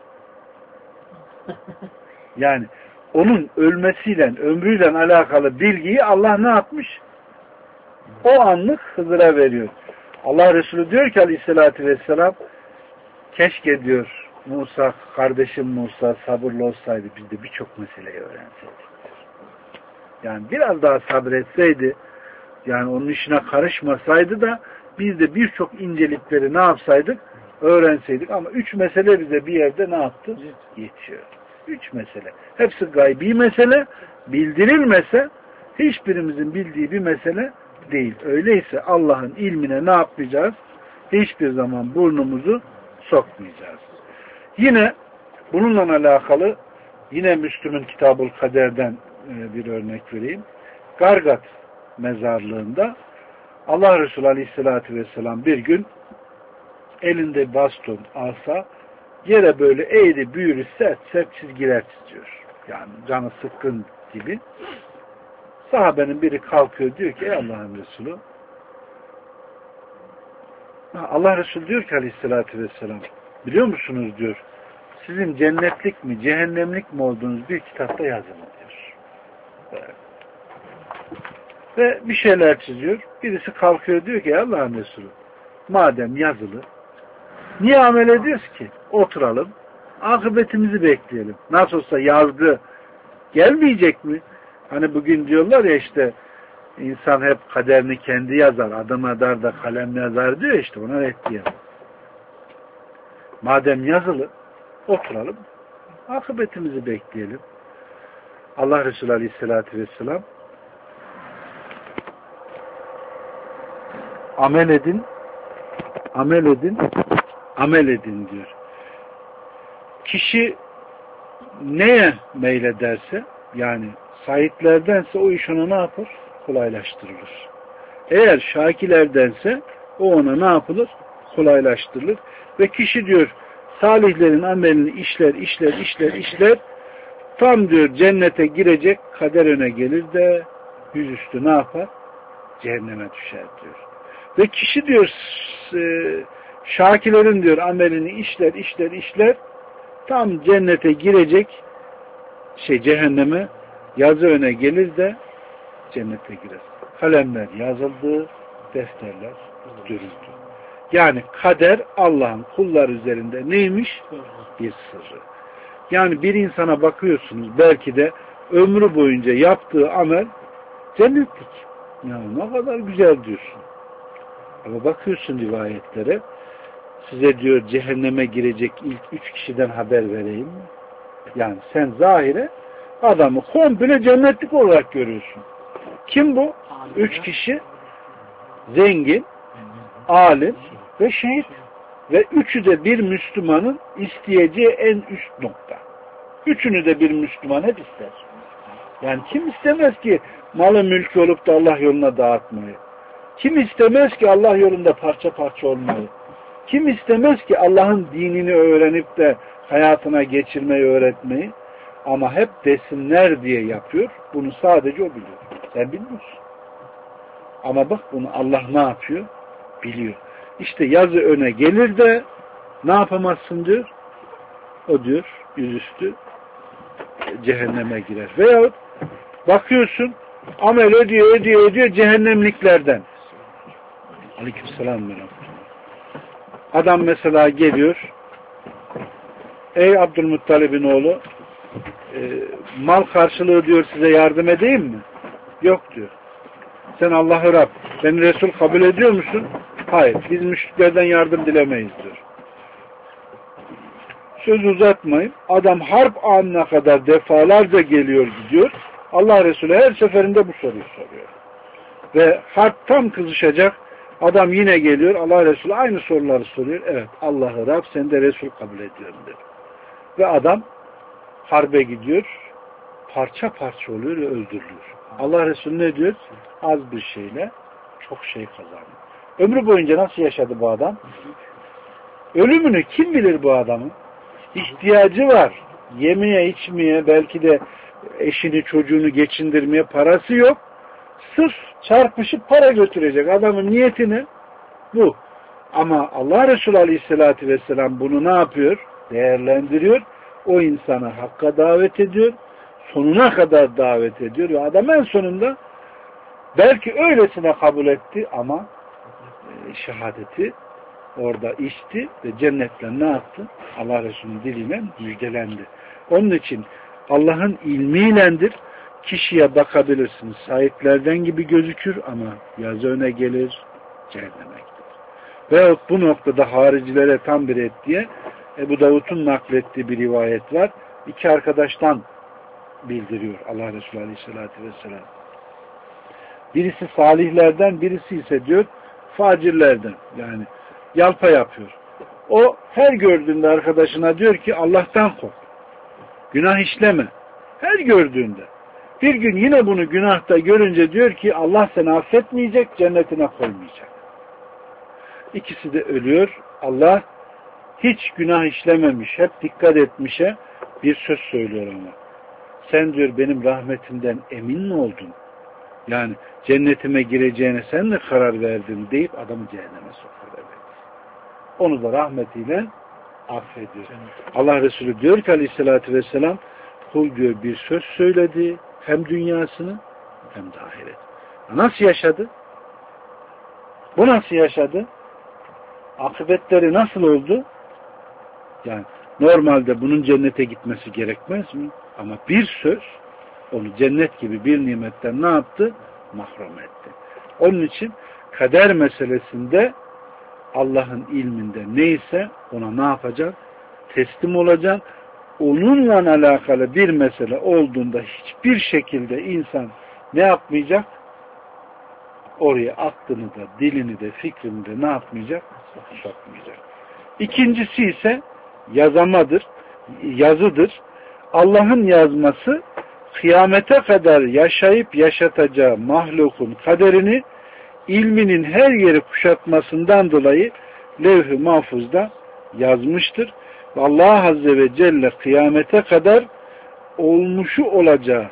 Yani onun ölmesiyle, ömrüyle alakalı bilgiyi Allah ne yapmış? O anlık Hızır'a veriyor. Allah Resulü diyor ki aleyhissalatü vesselam, keşke diyor Musa, kardeşim Musa sabırlı olsaydı biz de birçok meseleyi öğrenseydik. Yani biraz daha sabretseydi, yani onun işine karışmasaydı da biz de birçok incelikleri ne yapsaydık? Öğrenseydik. Ama üç mesele bize bir yerde ne yaptı? Yetiyor. Üç mesele. Hepsi gaybi mesele. Bildirilmese hiçbirimizin bildiği bir mesele değil. Öyleyse Allah'ın ilmine ne yapmayacağız? Hiçbir zaman burnumuzu sokmayacağız. Yine bununla alakalı yine Müslüm'ün Kitab-ül Kader'den bir örnek vereyim. Gargat mezarlığında Allah Resulü Aleyhisselatü Vesselam bir gün elinde baston, asa yere böyle eğri büğrü sert sert çizgiler çiziyor. Yani canı sıkkın gibi. Sahabenin biri kalkıyor diyor ki ey Allah'ın Resulü, Allah Resulü diyor ki Aleyhisselatü Vesselam, biliyor musunuz diyor, sizin cennetlik mi cehennemlik mi olduğunuz bir kitapta yazılı diyor. Evet. Ve bir şeyler çiziyor. Birisi kalkıyor diyor ki Allah'ın Resulü, madem yazılı niye amel ediyoruz ki? Oturalım, akıbetimizi bekleyelim. Nasıl olsa yazgı gelmeyecek mi? Hani bugün diyorlar ya işte insan hep kaderini kendi yazar, adım adar da kalem yazar diyor, işte ona ret diyelim. Madem yazılı, oturalım, akıbetimizi bekleyelim. Allah Resulü Aleyhisselatü Vesselam amel edin, amel edin, amel edin diyor. Kişi neye meylederse, yani sahiplerdense o iş ona ne yapar? Kolaylaştırılır. Eğer şakilerdense o ona ne yapılır? Kolaylaştırılır. Ve kişi diyor salihlerin amelini işler, işler, işler, işler, tam diyor cennete girecek, kader öne gelir de yüzüstü ne yapar? Cehenneme düşer diyor. Ve kişi diyor şakilerin diyor amelini işler, işler, işler, tam cennete girecek, şey cehenneme yazı öne gelir de cennete girer. Kalemler yazıldı, defterler dürüldü. Yani kader Allah'ın kullar üzerinde neymiş? Bir sırrı. Yani bir insana bakıyorsunuz, belki de ömrü boyunca yaptığı amel cennetlik. Yani ne kadar güzel diyorsun. Ama bakıyorsun rivayetlere, size diyor cehenneme girecek ilk üç kişiden haber vereyim mi? Yani sen zahire adamı komple cennetlik olarak görüyorsun. Kim bu? Üç kişi: zengin, alim ve şehit. Ve üçü de bir Müslümanın isteyeceği en üst nokta. Üçünü de bir Müslüman hep ister. Yani kim istemez ki malı mülkü olup da Allah yoluna dağıtmayı? Kim istemez ki Allah yolunda parça parça olmayı? Kim istemez ki Allah'ın dinini öğrenip de hayatına geçirmeyi, öğretmeyi? Ama hep desinler diye yapıyor. Bunu sadece o biliyor. Sen bilmiyorsun. Ama bak bunu Allah ne yapıyor? Biliyor. İşte yazı öne gelir de ne yapamazsın diyor. O diyor yüzüstü cehenneme girer. Veyahut Bakıyorsun amel ediyor, ediyor, ediyor cehennemliklerden. Aleykümselam. Adam mesela geliyor. Ey Abdülmuttalib'in oğlu, e, mal karşılığı diyor size yardım edeyim mi? Yok diyor. Sen Allah'ı Rab, beni Resul kabul ediyor musun? Hayır. Biz müşriklerden yardım dilemeyiz diyor. Söz uzatmayın. Adam harp anına kadar defalarca geliyor gidiyor. Allah Resulü her seferinde bu soruyu soruyor. Ve harp tam kızışacak. Adam yine geliyor. Allah Resulü aynı soruları soruyor. Evet, Allah'ı Rab, sen de Resul kabul ediyorum diyor. Ve adam harbe gidiyor. Parça parça oluyor ve öldürülüyor. Allah Resulü ne diyor? Az bir şeyle çok şey kazandı. Ömrü boyunca nasıl yaşadı bu adam? Ölümünü kim bilir bu adamın? İhtiyacı var. Yemeye, içmeye, belki de eşini, çocuğunu geçindirmeye parası yok. Sırf çarpışıp para götürecek. Adamın niyetini bu. Ama Allah Resulü Aleyhisselatü Vesselam bunu ne yapıyor? Değerlendiriyor. O insanı hakka davet ediyor. Sonuna kadar davet ediyor. Ve adam en sonunda belki öylesine kabul etti ama e, şehadeti orada içti ve cennetle ne yaptı? Allah Resulü'nün diliyle müjdelendi. Onun için Allah'ın ilmiylendir. Kişiye bakabilirsiniz. Sahiplerden gibi gözükür ama yazı öne gelir, cehenneme gider. Veyahut bu noktada haricilere tam bir et diye Ebu Davud'un naklettiği bir rivayet var. İki arkadaştan bildiriyor Allah Resulü Aleyhisselatü Vesselam. Birisi salihlerden, birisi ise diyor facirlerden. Yani yalpa yapıyor. O her gördüğünde arkadaşına diyor ki Allah'tan kork. Günah işleme. Her gördüğünde. Bir gün yine bunu günahta görünce diyor ki Allah seni affetmeyecek, cennetine koymayacak. İkisi de ölüyor. Allah hiç günah işlememiş, hep dikkat etmişe bir söz söylüyor ona. Sen diyor benim rahmetimden emin mi oldun? Yani cennetime gireceğine sen mi karar verdin deyip adamı cehenneme sokuyor. Onu da rahmetiyle affediyor. Allah Resulü diyor ki Aleyhisselatü Vesselam kul diyor bir söz söyledi hem dünyasını hem de ahiret. Nasıl yaşadı? Bu nasıl yaşadı? Akıbetleri nasıl oldu? Yani normalde bunun cennete gitmesi gerekmez mi? Ama bir söz onu cennet gibi bir nimetten ne yaptı? Mahrum etti. Onun için kader meselesinde Allah'ın ilminde neyse ona ne yapacak? Teslim olacak. Onunla alakalı bir mesele olduğunda hiçbir şekilde insan ne yapmayacak? Oraya aklını da, dilini de, fikrini de ne yapmayacak? Sokmayacak. İkincisi ise yazamadır, yazıdır. Allah'ın yazması kıyamete kadar yaşayıp yaşatacağı mahlukun kaderini ilminin her yeri kuşatmasından dolayı levh-i mahfuzda yazmıştır. Ve Allah Azze ve Celle kıyamete kadar olmuşu olacağı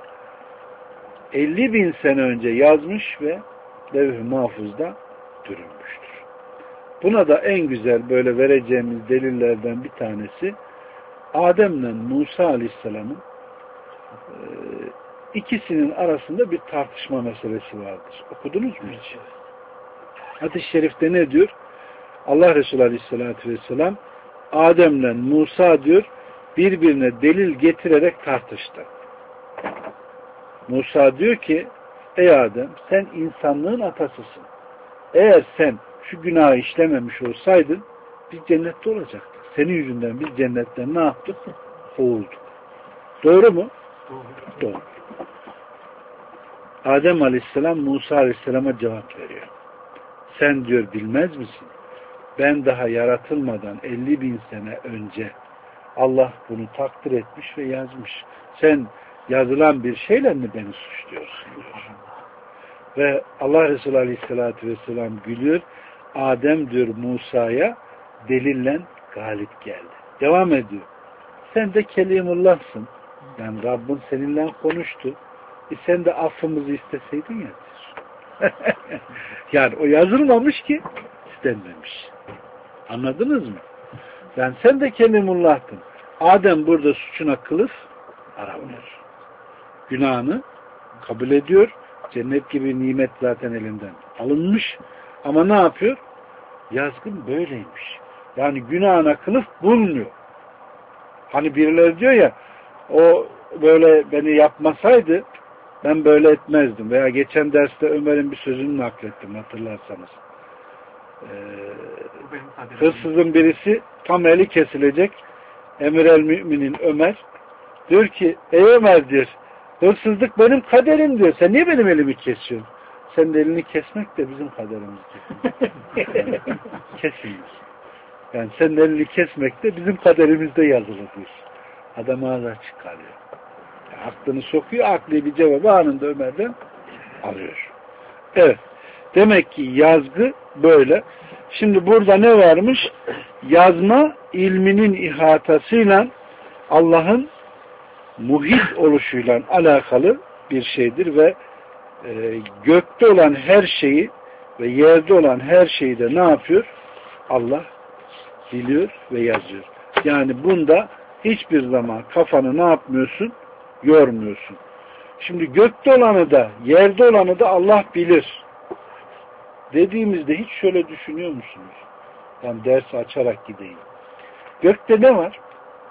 elli bin sene önce yazmış ve levh-i mahfuzda dürülmüştür. Buna da en güzel böyle vereceğimiz delillerden bir tanesi Adem'le Musa Aleyhisselam'ın ikisinin arasında bir tartışma meselesi vardır. Okudunuz mu hiç? Hadis-i şerifte ne diyor? Allah Resulü Aleyhisselatü Vesselam Adem'le Musa diyor birbirine delil getirerek tartıştı. Musa diyor ki ey Adem sen insanlığın atasısın. Eğer sen şu günahı işlememiş olsaydın biz cennette olacaktık. Senin yüzünden biz cennetten ne yaptık? Kovulduk. Doğru mu? Doğru. Doğru. Adem Aleyhisselam Musa Aleyhisselam'a cevap veriyor. Sen diyor bilmez misin? Ben daha yaratılmadan elli bin sene önce Allah bunu takdir etmiş ve yazmış. Sen yazılan bir şeyle mi beni suçluyorsun diyor. Ve Allah Resulü Aleyhisselatü Vesselam gülüyor. Adem diyor Musa'ya delille galip geldi. Devam ediyor. Sen de Kelimullah'sın. Yani Rabbin seninle konuştu. E sen de affımızı isteseydin ya diyor. Yani o yazılmamış ki istenmemiş. Anladınız mı? Yani sen de Kelimullah'tın. Adem burada suçuna kılıf aramıyor. Günahını kabul ediyor. Cennet gibi nimet zaten elinden alınmış. Ama ne yapıyor? Yazgın böyleymiş. Yani günahına kılıf bulmuyor. Hani birileri diyor ya, o böyle beni yapmasaydı ben böyle etmezdim. Veya geçen derste Ömer'in bir sözünü naklettim, hatırlarsanız. Ee, hırsızın birisi tam eli kesilecek. Emir el müminin Ömer diyor ki, ey Ömer diyor, hırsızlık benim kaderim diyor. Sen niye benim elimi kesiyorsun? Senin elini kesmek de bizim kaderimiz diyor. Kesilmiş. Yani senin elini kesmek de bizim kaderimizde yazılı diyor. Adam ağzına çıkarıyor. Yani aklını sokuyor, akli bir cevabı anında Ömer'den alıyor. Evet. Demek ki yazgı böyle. Şimdi burada ne varmış? Yazma ilminin ihatasıyla Allah'ın muhit oluşuyla alakalı bir şeydir ve e, gökte olan her şeyi ve yerde olan her şeyi de ne yapıyor? Allah biliyor ve yazıyor. Yani bunda hiçbir zaman kafanı ne yapmıyorsun? Yormuyorsun. Şimdi gökte olanı da yerde olanı da Allah bilir dediğimizde hiç şöyle düşünüyor musunuz? Ben dersi açarak gideyim. Gökte ne var?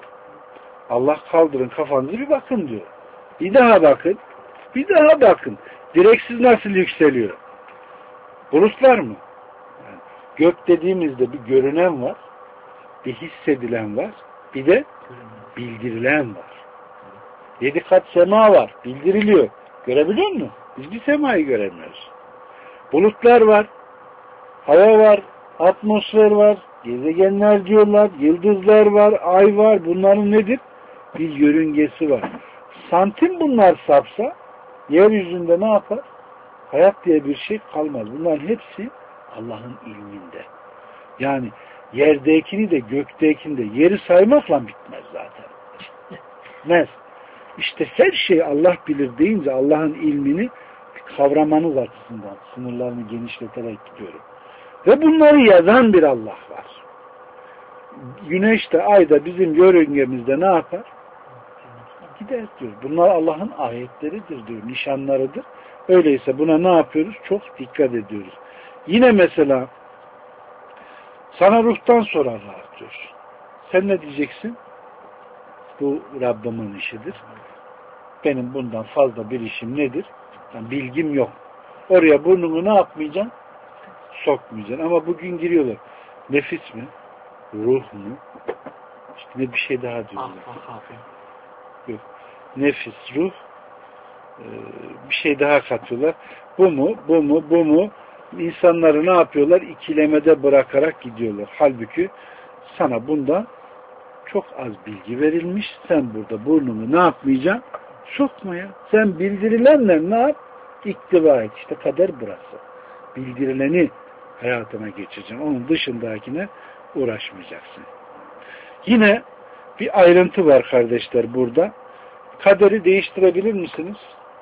Allah kaldırın kafanızı bir bakın diyor. Bir daha bakın. Bir daha bakın. Direksiz nasıl yükseliyor? Bulutlar mı? Yani gök dediğimizde bir görünen var. Bir hissedilen var. Bir de bildirilen var. Yedi kat sema var. Bildiriliyor. Görebiliyor musun? Biz bir semayı göremiyoruz. Bulutlar var. Hava var. Atmosfer var. Gezegenler diyorlar. Yıldızlar var. Ay var. Bunların nedir? Bir yörüngesi var. Santim bunlar sapsa yeryüzünde ne yapar? Hayat diye bir şey kalmaz. Bunların hepsi Allah'ın ilminde. Yani yerdekini de göktekini de yeri saymakla bitmez zaten. Bitmez. İşte her şey Allah bilir deyince Allah'ın ilmini kavramanız açısından sınırlarını genişleterek gidiyorum. Ve bunları yazan bir Allah var. Güneş de ay da bizim yörüngemizde ne yapar? Gider diyor. Bunlar Allah'ın ayetleridir diyor. Nişanlarıdır. Öyleyse buna ne yapıyoruz? Çok dikkat ediyoruz. Yine mesela sana ruhtan sorarlar diyor. Sen ne diyeceksin? Bu Rabbimin işidir. Benim bundan fazla bir işim nedir? Yani bilgim yok. Oraya burnunu ne yapmayacaksın? Sokmayacaksın. Ama bugün giriyorlar. Nefis mi? Ruh mu? İşte ne bir şey daha diyorlar. Yok. Nefis, ruh bir şey daha katıyorlar. Bu mu? Bu mu? Bu mu? İnsanları ne yapıyorlar? İkilemede bırakarak gidiyorlar. Halbuki sana bundan çok az bilgi verilmiş. Sen burada burnunu ne yapmayacaksın? Sokmaya. Sen bildirilenle ne yap? İktiva et. İşte kader burası. Bildirileni hayatına geçireceksin. Onun dışındakine uğraşmayacaksın. Yine bir ayrıntı var kardeşler burada. Kaderi değiştirebilir misiniz?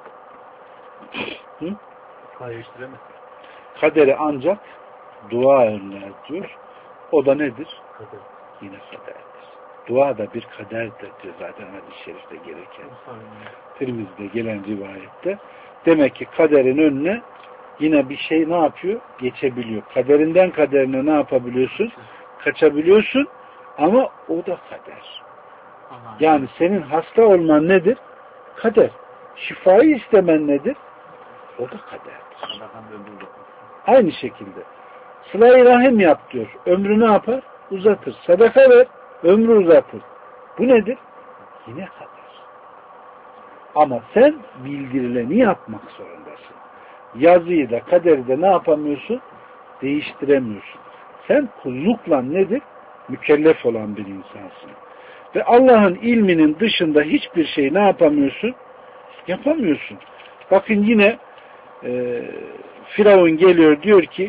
Hı? Değiştiremez. Kaderi ancak dua önler diyor. O da nedir? Kader. Yine kaderdir. Dua da bir kaderdir diyor zaten hadis-i şerifte gelirken. Tirmiz'de gelen rivayette. Demek ki kaderin önüne yine bir şey ne yapıyor? Geçebiliyor. Kaderinden kaderine ne yapabiliyorsun? Kaçabiliyorsun ama o da kader. Yani senin hasta olman nedir? Kader. Şifayı istemen nedir? O da kaderdir. Aynı şekilde. Sıla-i rahim yap diyor. Ömrü ne yapar? Uzatır. Sadaka ver. Ömrü uzatır. Bu nedir? Yine kader. Ama sen bildirileni yapmak zorundasın. Yazıyı da kaderi de ne yapamıyorsun? Değiştiremiyorsun. Sen kullukla nedir? Mükellef olan bir insansın. Ve Allah'ın ilminin dışında hiçbir şey ne yapamıyorsun? Yapamıyorsun. Bakın yine e, Firavun geliyor diyor ki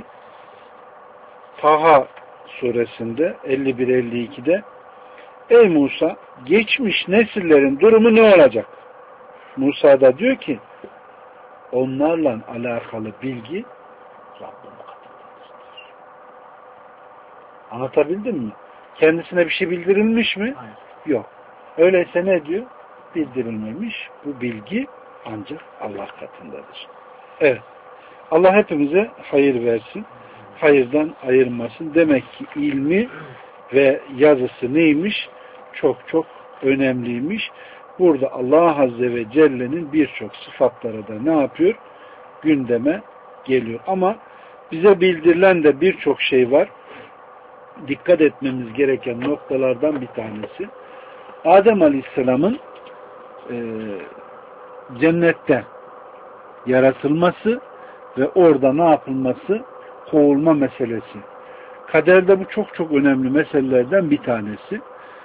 Taha suresinde elli bir elli ikide ey Musa geçmiş nesillerin durumu ne olacak? Musa da diyor ki onlarla alakalı bilgi Rabbim katındadır. Anlatabildim mi? Kendisine bir şey bildirilmiş mi? Hayır. Yok. Öyleyse ne diyor? Bildirilmemiş. Bu bilgi ancak Allah katındadır. Evet. Allah hepimize hayır versin. Hayırdan ayırmasın. Demek ki ilmi ve yazısı neymiş? Çok çok önemliymiş. Burada Allah Azze ve Celle'nin birçok sıfatları da ne yapıyor? Gündeme geliyor. Ama bize bildirilen de birçok şey var. Dikkat etmemiz gereken noktalardan bir tanesi. Adem Aleyhisselam'ın e, cennette yaratılması ve orada ne yapılması? Kovulma meselesi. Kaderde bu çok çok önemli meselelerden bir tanesi.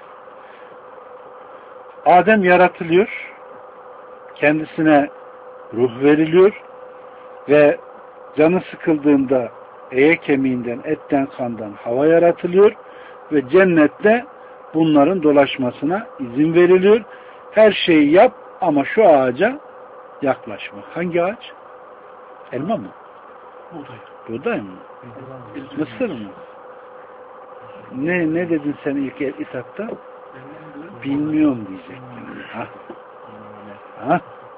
Adem yaratılıyor, kendisine ruh veriliyor ve canı sıkıldığında eye kemiğinden, etten, kandan hava yaratılıyor ve cennette bunların dolaşmasına izin veriliyor. Her şeyi yap ama şu ağaca yaklaşma. Hangi ağaç? Elma mı? Buğday. Buğday mı? Mısır mı? Ne ne dedin sen ilk etapta? Bilmiyorum diyecektin. Ha? Ha?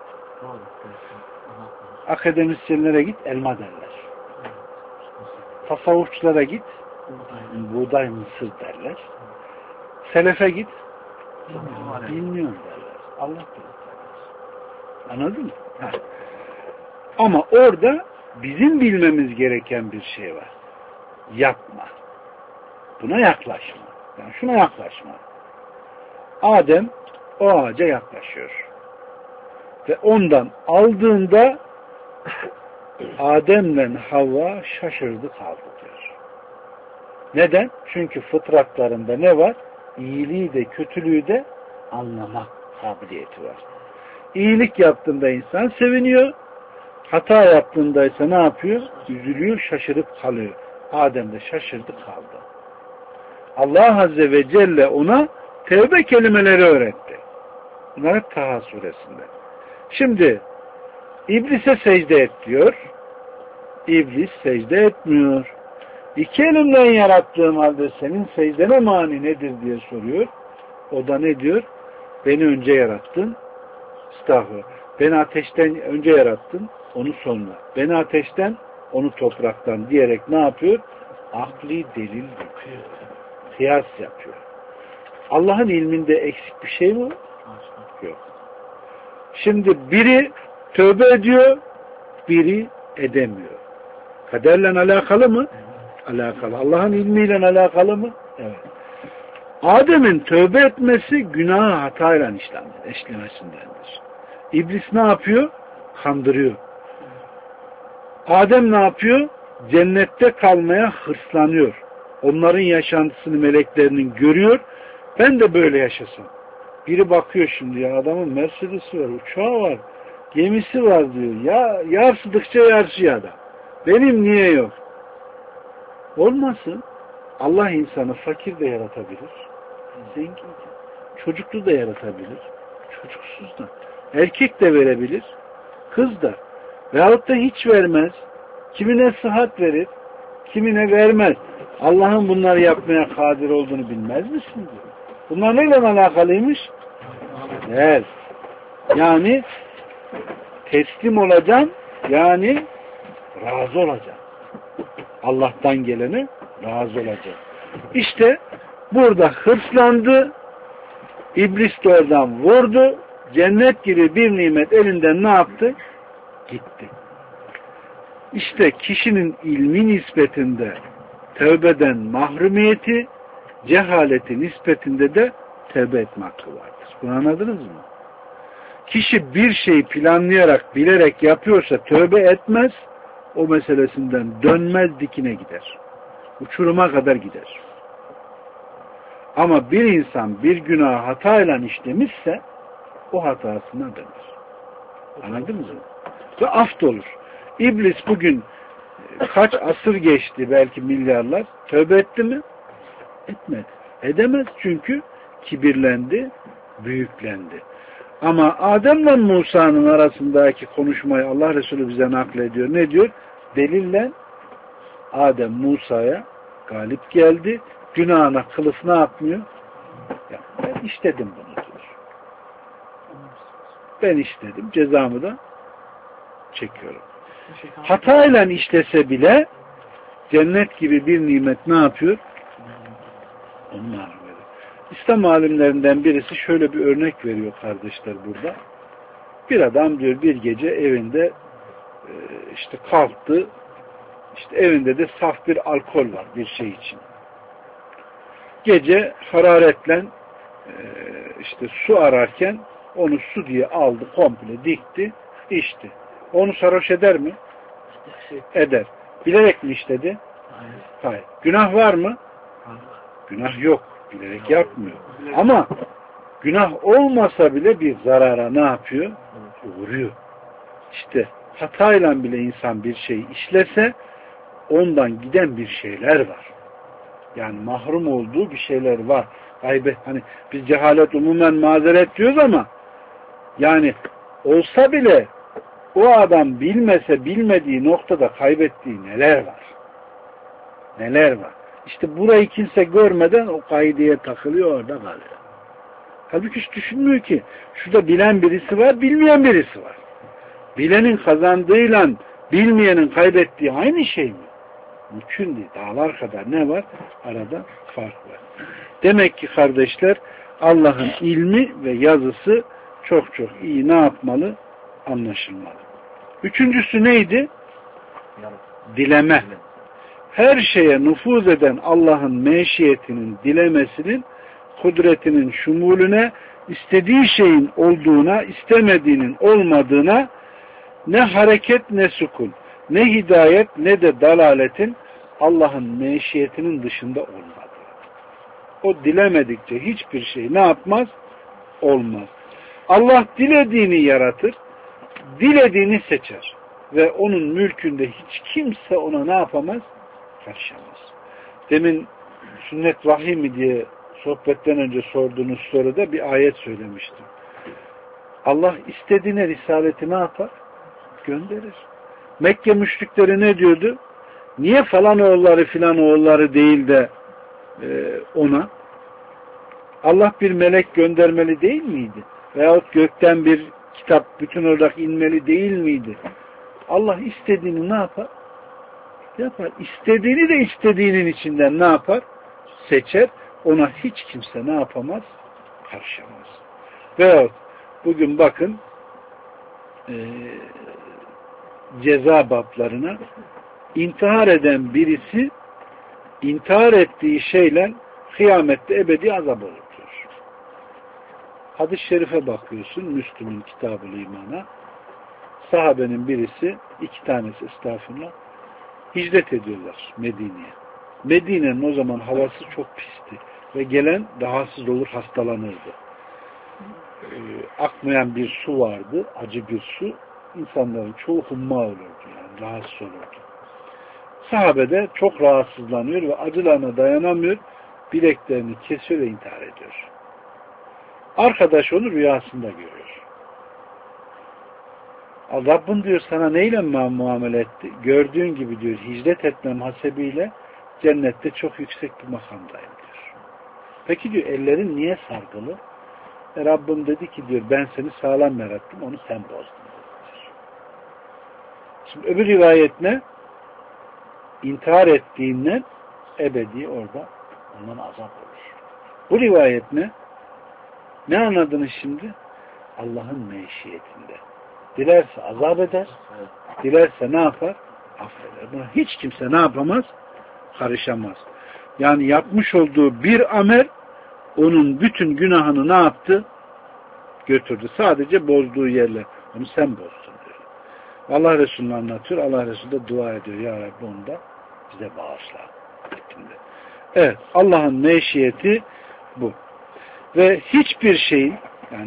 Akademisyenlere git, elma derler. Tasavvufçulara git, buğday, mısır derler. Selefe git, bilmiyorum derler. Allah bilir. Anladın mı? Ha. Ama orada bizim bilmemiz gereken bir şey var. Yapma. Buna yaklaşma. Yani şuna yaklaşma. Adem o ağaca yaklaşıyor. Ve ondan aldığında Adem'le Havva şaşırdı kaldı diyor. Neden? Çünkü fıtratlarında ne var? İyiliği de kötülüğü de anlamak kabiliyeti var. İyilik yaptığında insan seviniyor. Hata yaptığında ise ne yapıyor? Üzülüyor, şaşırıp kalıyor. Adem de şaşırdı kaldı. Allah Azze ve Celle ona tevbe kelimeleri öğretti. Bunlar hep Taha suresinde. Şimdi İblise secde et diyor. İblis secde etmiyor. İki elimden yarattığım halde senin secdene mani nedir diye soruyor. O da ne diyor? Beni önce yarattın. Estağfurullah. Beni ateşten önce yarattın. Onu sonra. Beni ateşten, onu topraktan diyerek ne yapıyor? Akli delil yapıyor. Kıyas yapıyor. Allah'ın ilminde eksik bir şey mi? Yok. Şimdi biri tövbe ediyor, biri edemiyor. Kaderle alakalı mı? Alakalı. Allah'ın ilmiyle alakalı mı? Evet. Adem'in tövbe etmesi günahı hatayla işlemesindendir. İblis ne yapıyor? Kandırıyor. Adem ne yapıyor? Cennette kalmaya hırslanıyor. Onların yaşantısını meleklerinin görüyor. Ben de böyle yaşasam. Biri bakıyor şimdi ya adamın Mercedes'i var, uçağı var, gemisi var diyor. Ya yarsıdıkça yarsıyor adam. Benim niye yok? Olmasın. Allah insanı fakir de yaratabilir. Zengin de. Çocuklu da yaratabilir. Çocuksuz da. Erkek de verebilir. Kız da. Veyahut da hiç vermez. Kimine sıhhat verir. Kimine vermez. Allah'ın bunları yapmaya kadir olduğunu bilmez misiniz? Bunlar neyle alakalıymış? Evet. Yani teslim olacaksın, yani razı olacaksın. Allah'tan gelene razı olacaksın. İşte burada hırslandı, İblis de oradan vurdu, cennet gibi bir nimet elinden ne yaptı? Gitti. İşte kişinin ilmi nispetinde tövbeden mahrumiyeti, cehaleti nispetinde de tövbe etme hakkı vardır. Bunu anladınız mı? Kişi bir şeyi planlayarak, bilerek yapıyorsa tövbe etmez, o meselesinden dönmez, dikine gider. Uçuruma kadar gider. Ama bir insan bir günah hatayla işlemişse o hatasına döner. Anladınız mı? Ve affolur. İblis bugün kaç asır geçti, belki milyarlar, tövbe etti mi? Etmedi. Edemez çünkü kibirlendi, büyüklendi. Ama Adem'le Musa'nın arasındaki konuşmayı Allah Resulü bize naklediyor. Ne diyor? Delille Adem Musa'ya galip geldi. Günahına kılıf ne yapmıyor? Ya, ben işledim bunu diyor. Ben işledim. Cezamı da çekiyorum. Hatayla işlese bile cennet gibi bir nimet ne yapıyor? Onu mahrum ediyor. İslam alimlerinden birisi şöyle bir örnek veriyor kardeşler burada. Bir adam diyor bir gece evinde işte kalktı. İşte evinde de saf bir alkol var bir şey için. Gece hararetle işte su ararken onu su diye aldı, komple dikti, içti. Onu sarhoş eder mi? Eder. Bilerek mi işledi? Hayır. Hayır. Günah var mı? Hayır. Günah yok. Bilerek yapmıyor. Ama günah olmasa bile bir zarara ne yapıyor? Uğruyor. İşte hatayla bile insan bir şey işlese ondan giden bir şeyler var. Yani mahrum olduğu bir şeyler var. Gaybet, hani biz cehalet umumen mazeret diyoruz ama yani olsa bile o adam bilmese bilmediği noktada kaybettiği neler var? Neler var? İşte burayı kimse görmeden o kaideye takılıyor, orada kalıyor. Halbuki hiç düşünmüyor ki şurada bilen birisi var, bilmeyen birisi var. Bilenin kazandığıyla bilmeyenin kaybettiği aynı şey mi? Mümkün değil. Dağlar kadar ne var? Arada fark var. Demek ki kardeşler Allah'ın ilmi ve yazısı çok çok iyi ne yapmalı? Anlaşılmalı. Üçüncüsü neydi? Dileme. Her şeye nüfuz eden Allah'ın meşiyetinin, dilemesinin, kudretinin şumulüne, istediği şeyin olduğuna, istemediğinin olmadığına ne hareket ne sukun, ne hidayet ne de dalaletin Allah'ın meşiyetinin dışında olmadı. O dilemedikçe hiçbir şey ne yapmaz? Olmaz. Allah dilediğini yaratır, dilediğini seçer ve onun mülkünde hiç kimse ona ne yapamaz? Karışamaz. Demin sünnet vahiy mi diye sohbetten önce sorduğunuz soruda bir ayet söylemiştim. Allah istediğine risaleti ne yapar? Gönderir. Mekke müşrikleri ne diyordu? Niye falan oğulları filan oğulları değil de e, ona? Allah bir melek göndermeli değil miydi? Veyahut gökten bir kitap bütün olarak inmeli değil miydi? Allah istediğini ne yapar? Yapar. İstediğini de istediğinin içinden ne yapar? Seçer. Ona hiç kimse ne yapamaz? Karışamaz. Veyahut bugün bakın e, ceza bablarına intihar eden birisi intihar ettiği şeyle kıyamette ebedi azap olur diyor. Hadis-i şerife bakıyorsun Müslüm'ün Kitab-ı İman'a sahabenin birisi iki tanesi estağfurullah hicret ediyorlar Medine'ye. Medine'nin o zaman havası çok pisti ve gelen rahatsız olur hastalanırdı. Ee, akmayan bir su vardı, acı bir su. İnsanların çoğu humma olurdu yani rahatsız olurdu. Sahabe de çok rahatsızlanıyor ve acılarına dayanamıyor. Bileklerini kesiyor ve intihar ediyor. Arkadaş onu rüyasında görüyor. Rabbin diyor sana neyle muamele etti? Gördüğün gibi diyor hicret etmem hasebiyle cennette çok yüksek bir makamdayım diyor. Peki diyor ellerin niye sargılı? E, Rabbim dedi ki diyor ben seni sağlam yarattım onu sen bozdun. Diyor. Şimdi öbür rivayet ne? İntihar ettiğinden ebedi orada ondan azap olur. Bu rivayet ne? Ne anladınız şimdi? Allah'ın meşiyetinde. Dilerse azap eder, dilerse ne yapar? Affeder. Buna hiç kimse ne yapamaz? Karışamaz. Yani yapmış olduğu bir amel onun bütün günahını ne yaptı? Götürdü. Sadece bozduğu yerler. Onu sen bozdun diyor. Allah Resulü anlatıyor. Allah Resulü de dua ediyor. Ya Rabbi onu da bize bağışla. Evet. Allah'ın meşiyeti bu. Ve hiçbir şeyin yani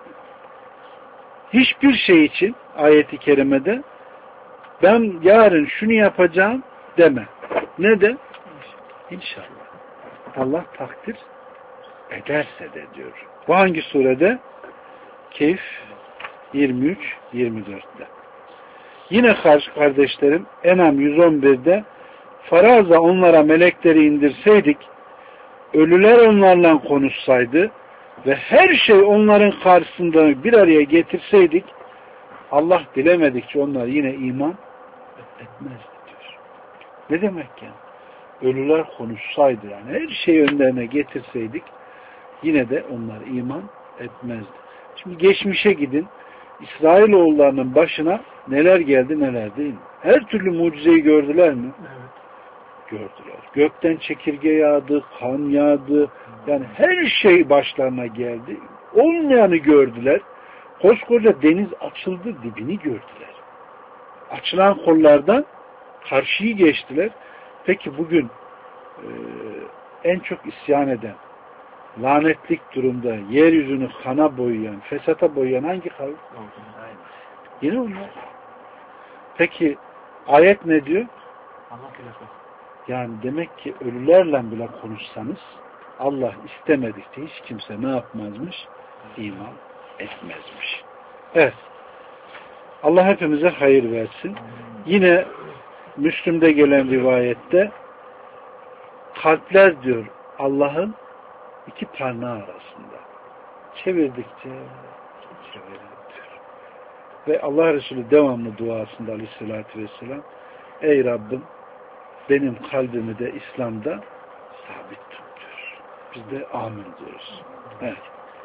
hiçbir şey için ayeti kerimede ben yarın şunu yapacağım deme. Ne de? İnşallah. Allah takdir ederse de diyor. Bu hangi surede? Keyf yirmi üç yirmi dörtte. Yine kardeşlerim Enam yüz on birde faraza onlara melekleri indirseydik ölüler onlarla konuşsaydı ve her şey onların karşısında bir araya getirseydik Allah dilemedikçe onlar yine iman etmezdi diyor. Ne demek yani? Ölüler konuşsaydı yani her şeyi önlerine getirseydik yine de onlar iman etmezdi. Şimdi geçmişe gidin. İsrailoğullarının başına neler geldi neler değil mi? Her türlü mucizeyi gördüler mi? Evet. Gördüler. Gökten çekirge yağdı, kan yağdı. Yani her şey başlarına geldi. Olmayanı gördüler. Koskoca deniz açıldı, dibini gördüler. Açılan kollardan karşıyı geçtiler. Peki bugün e, en çok isyan eden, lanetlik durumda, yeryüzünü kana boyayan, fesata boyayan hangi kavim? Yine onlar. Peki ayet ne diyor? Allah bilir. Yani demek ki ölülerle bile konuşsanız Allah istemedikçe hiç kimse ne yapmazmış? İman etmezmiş. Evet. Allah hepimize hayır versin. Yine Müslüm'de gelen rivayette kalpler diyor Allah'ın iki parmağı arasında. Çevirdikçe çevirir diyor. Ve Allah Resulü devamlı duasında aleyhissalatü vesselam ey Rabbim benim kalbimi de İslam'da sabit tut diyor. Biz de amin diyoruz. Evet.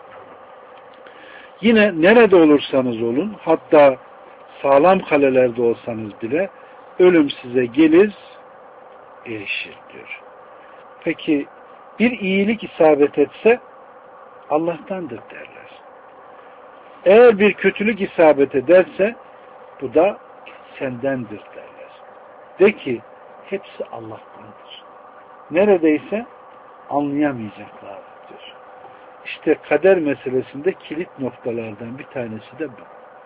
Yine nerede olursanız olun, hatta sağlam kalelerde olsanız bile ölüm size gelir, erişir diyor. Peki bir iyilik isabet etse Allah'tandır derler. Eğer bir kötülük isabet ederse bu da sendendir derler. De ki hepsi Allah'tandır. Neredeyse anlayamayacaklardır. İşte kader meselesinde kilit noktalardan bir tanesi de bu.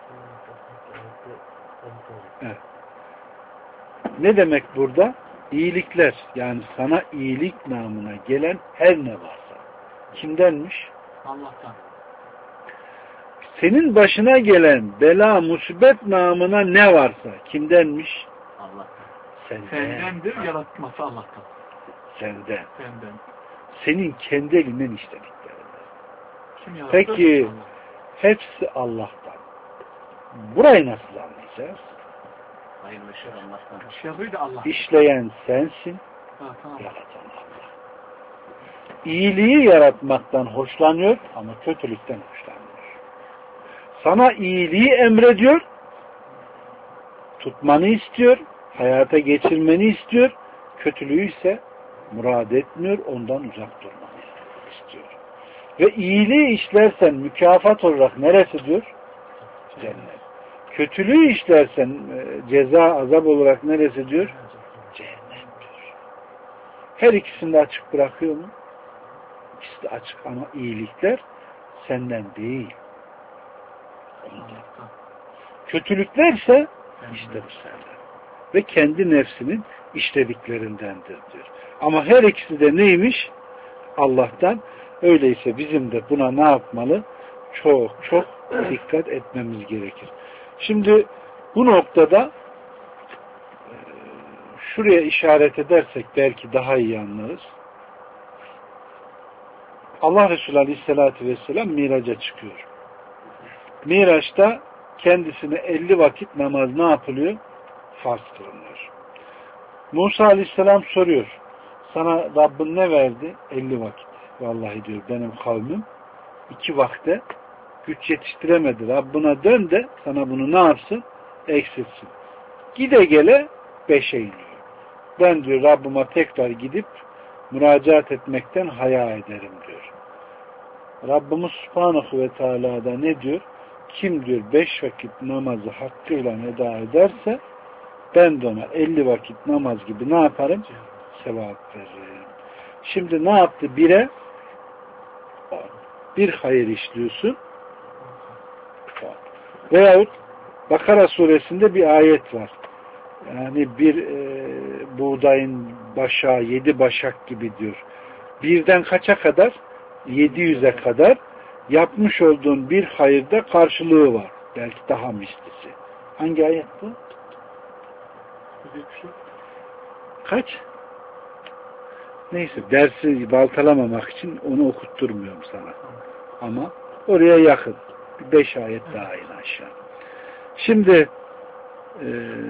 Evet. Ne demek burada? İyilikler, yani sana iyilik namına gelen her ne varsa. Kimdenmiş? Allah'tan. Senin başına gelen bela, musibet namına ne varsa kimdenmiş? Allah'tan. Senden. Sendendir, yaratması Allah'tan. Senden. Senden. Senin kendi elinden işlediklerinden. Kim yarattı? Peki Allah. hepsi Allah'tan. Burayı nasıl anlayacağız? Hayır ve şer Allah'tan. Şerri de Allah. İşleyen sensin, Ha, tamam. yaratan Allah. İyiliği yaratmaktan hoşlanıyor ama kötülükten hoşlanmıyor. Sana iyiliği emrediyor, tutmanı istiyor, hayata geçirmeni istiyor, kötülüğü ise murad etmiyor, ondan uzak durmanı istiyor. Ve iyiliği işlersen mükafat olarak neresi diyor? Cennet. Kötülüğü işlersen ceza, azap olarak neresi diyor? Cehennem diyor. Her ikisini de açık bırakıyor mu? İkisi de açık ama iyilikler senden değil. Ondan. Kötülüklerse işte bu senden. Ve kendi nefsinin işlediklerindendir diyor. Ama her ikisi de neymiş? Allah'tan. Öyleyse bizim de buna ne yapmalı? Çok çok dikkat etmemiz gerekir. Şimdi bu noktada şuraya işaret edersek belki daha iyi anlarız. Allah Resulü Aleyhisselatü Vesselam Miraç'a çıkıyor. Miraç'ta kendisine elli vakit namaz ne yapılıyor? Farz kılınıyor. Musa Aleyhisselam soruyor. Sana Rabbin ne verdi? elli vakit. Vallahi diyor benim kavmim iki vakte güç yetiştiremedi. Rabbına dön de sana bunu ne yapsın? Eksilsin. Gide gele beşe iniyor. Ben diyor Rabbime tekrar gidip müracaat etmekten haya ederim diyor. Rabbimiz Subhanahu ve Teala da ne diyor? Kim diyor beş vakit namazı hakkıyla eda ederse ben de ona elli vakit namaz gibi ne yaparım? Sevap veririm. Şimdi ne yaptı? Bire bir hayır işliyorsun. Veyahut Bakara suresinde bir ayet var. Yani bir e, buğdayın başağı yedi başak gibi diyor. Birden kaça kadar? Yedi yüze kadar yapmış olduğun bir hayırda karşılığı var. Belki daha mislisi. Hangi ayet bu? Kaç? Neyse dersi baltalamamak için onu okutturmuyorum sana. ama oraya yakın. Bir beş ayet daha in aşağı. Şimdi e,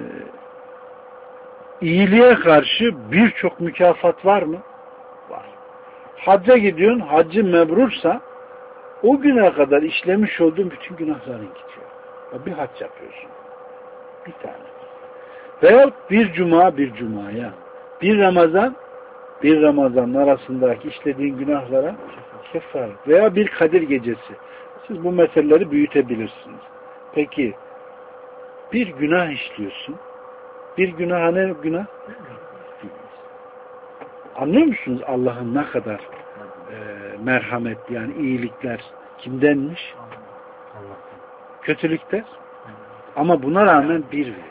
iyiliğe karşı birçok mükafat var mı? Var. Hacca gidiyorsun, haccın mebrursa o güne kadar işlemiş olduğun bütün günahların gidiyor. Bir hac yapıyorsun. Bir tane. Veyahut bir cuma bir cumaya, bir Ramazan bir Ramazan'ın arasındaki işlediğin günahlara kefaret. Veya bir Kadir gecesi. Siz bu meseleleri büyütebilirsiniz. Peki bir günah işliyorsun. Bir günah ne günah? Anlıyor musunuz Allah'ın ne kadar e, merhametli, yani iyilikler kimdenmiş? Kötülükler. Ama buna rağmen bir veriyor.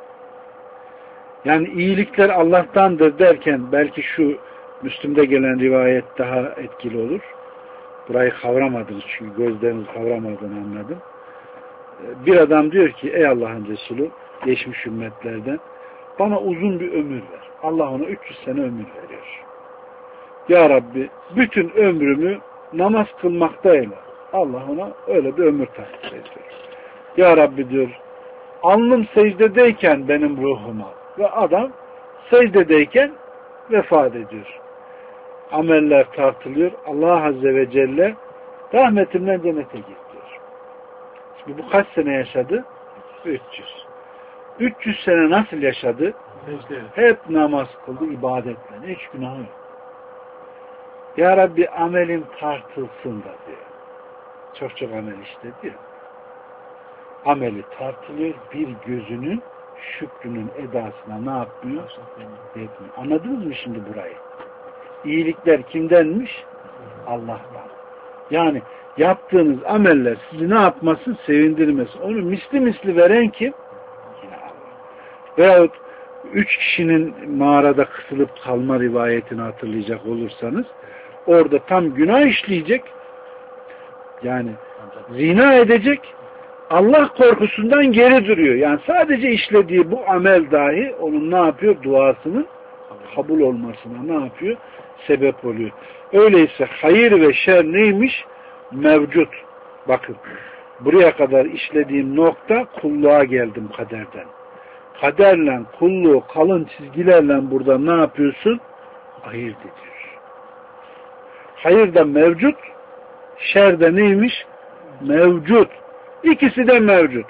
Yani iyilikler Allah'tandır derken belki şu Müslüm'de gelen rivayet daha etkili olur. Burayı kavramadınız çünkü gözleriniz kavramadığını anladım. Bir adam diyor ki ey Allah'ın Resulü geçmiş ümmetlerden bana uzun bir ömür ver. Allah ona üç yüz sene ömür veriyor. Ya Rabbi bütün ömrümü namaz kılmakta eyle. Allah ona öyle bir ömür tahsis ediyor. Ya Rabbi diyor alnım secdedeyken benim ruhum al. Ve adam secdedeyken vefat ediyor. Ameller tartılıyor. Allah Azze ve Celle rahmetimden cennete git diyor. Şimdi bu kaç sene yaşadı? üç yüz. üç yüz sene nasıl yaşadı? Hep namaz kıldı, ibadetle. Hiç günahı yok. Ya Rabbi amelim tartılsın da diyor. Çok çok amel işledi diyor. Ameli tartılıyor. Bir gözünün şükrünün edasına ne yapmıyor? Yetmiyor. Anladınız mı şimdi burayı? İyilikler kimdenmiş? Allah'tan. Yani yaptığınız ameller sizi ne yapmasın? Sevindirmesin. Onu misli misli veren kim? Yine Allah. Veyahut üç kişinin mağarada kısılıp kalma rivayetini hatırlayacak olursanız orada tam günah işleyecek, yani zina edecek, Allah korkusundan geri duruyor. Yani sadece işlediği bu amel dahi onun ne yapıyor? Duasının kabul olmasına ne yapıyor? Sebep oluyor. Öyleyse hayır ve şer neymiş? Mevcut. Bakın buraya kadar işlediğim nokta kulluğa geldim kaderden. Kaderle kulluğu kalın çizgilerle burada ne yapıyorsun? Ayırt ediyor. Hayır da mevcut, şer de neymiş? Mevcut. İkisi de mevcut.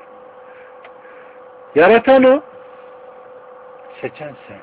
Yaratan o, seçen sen.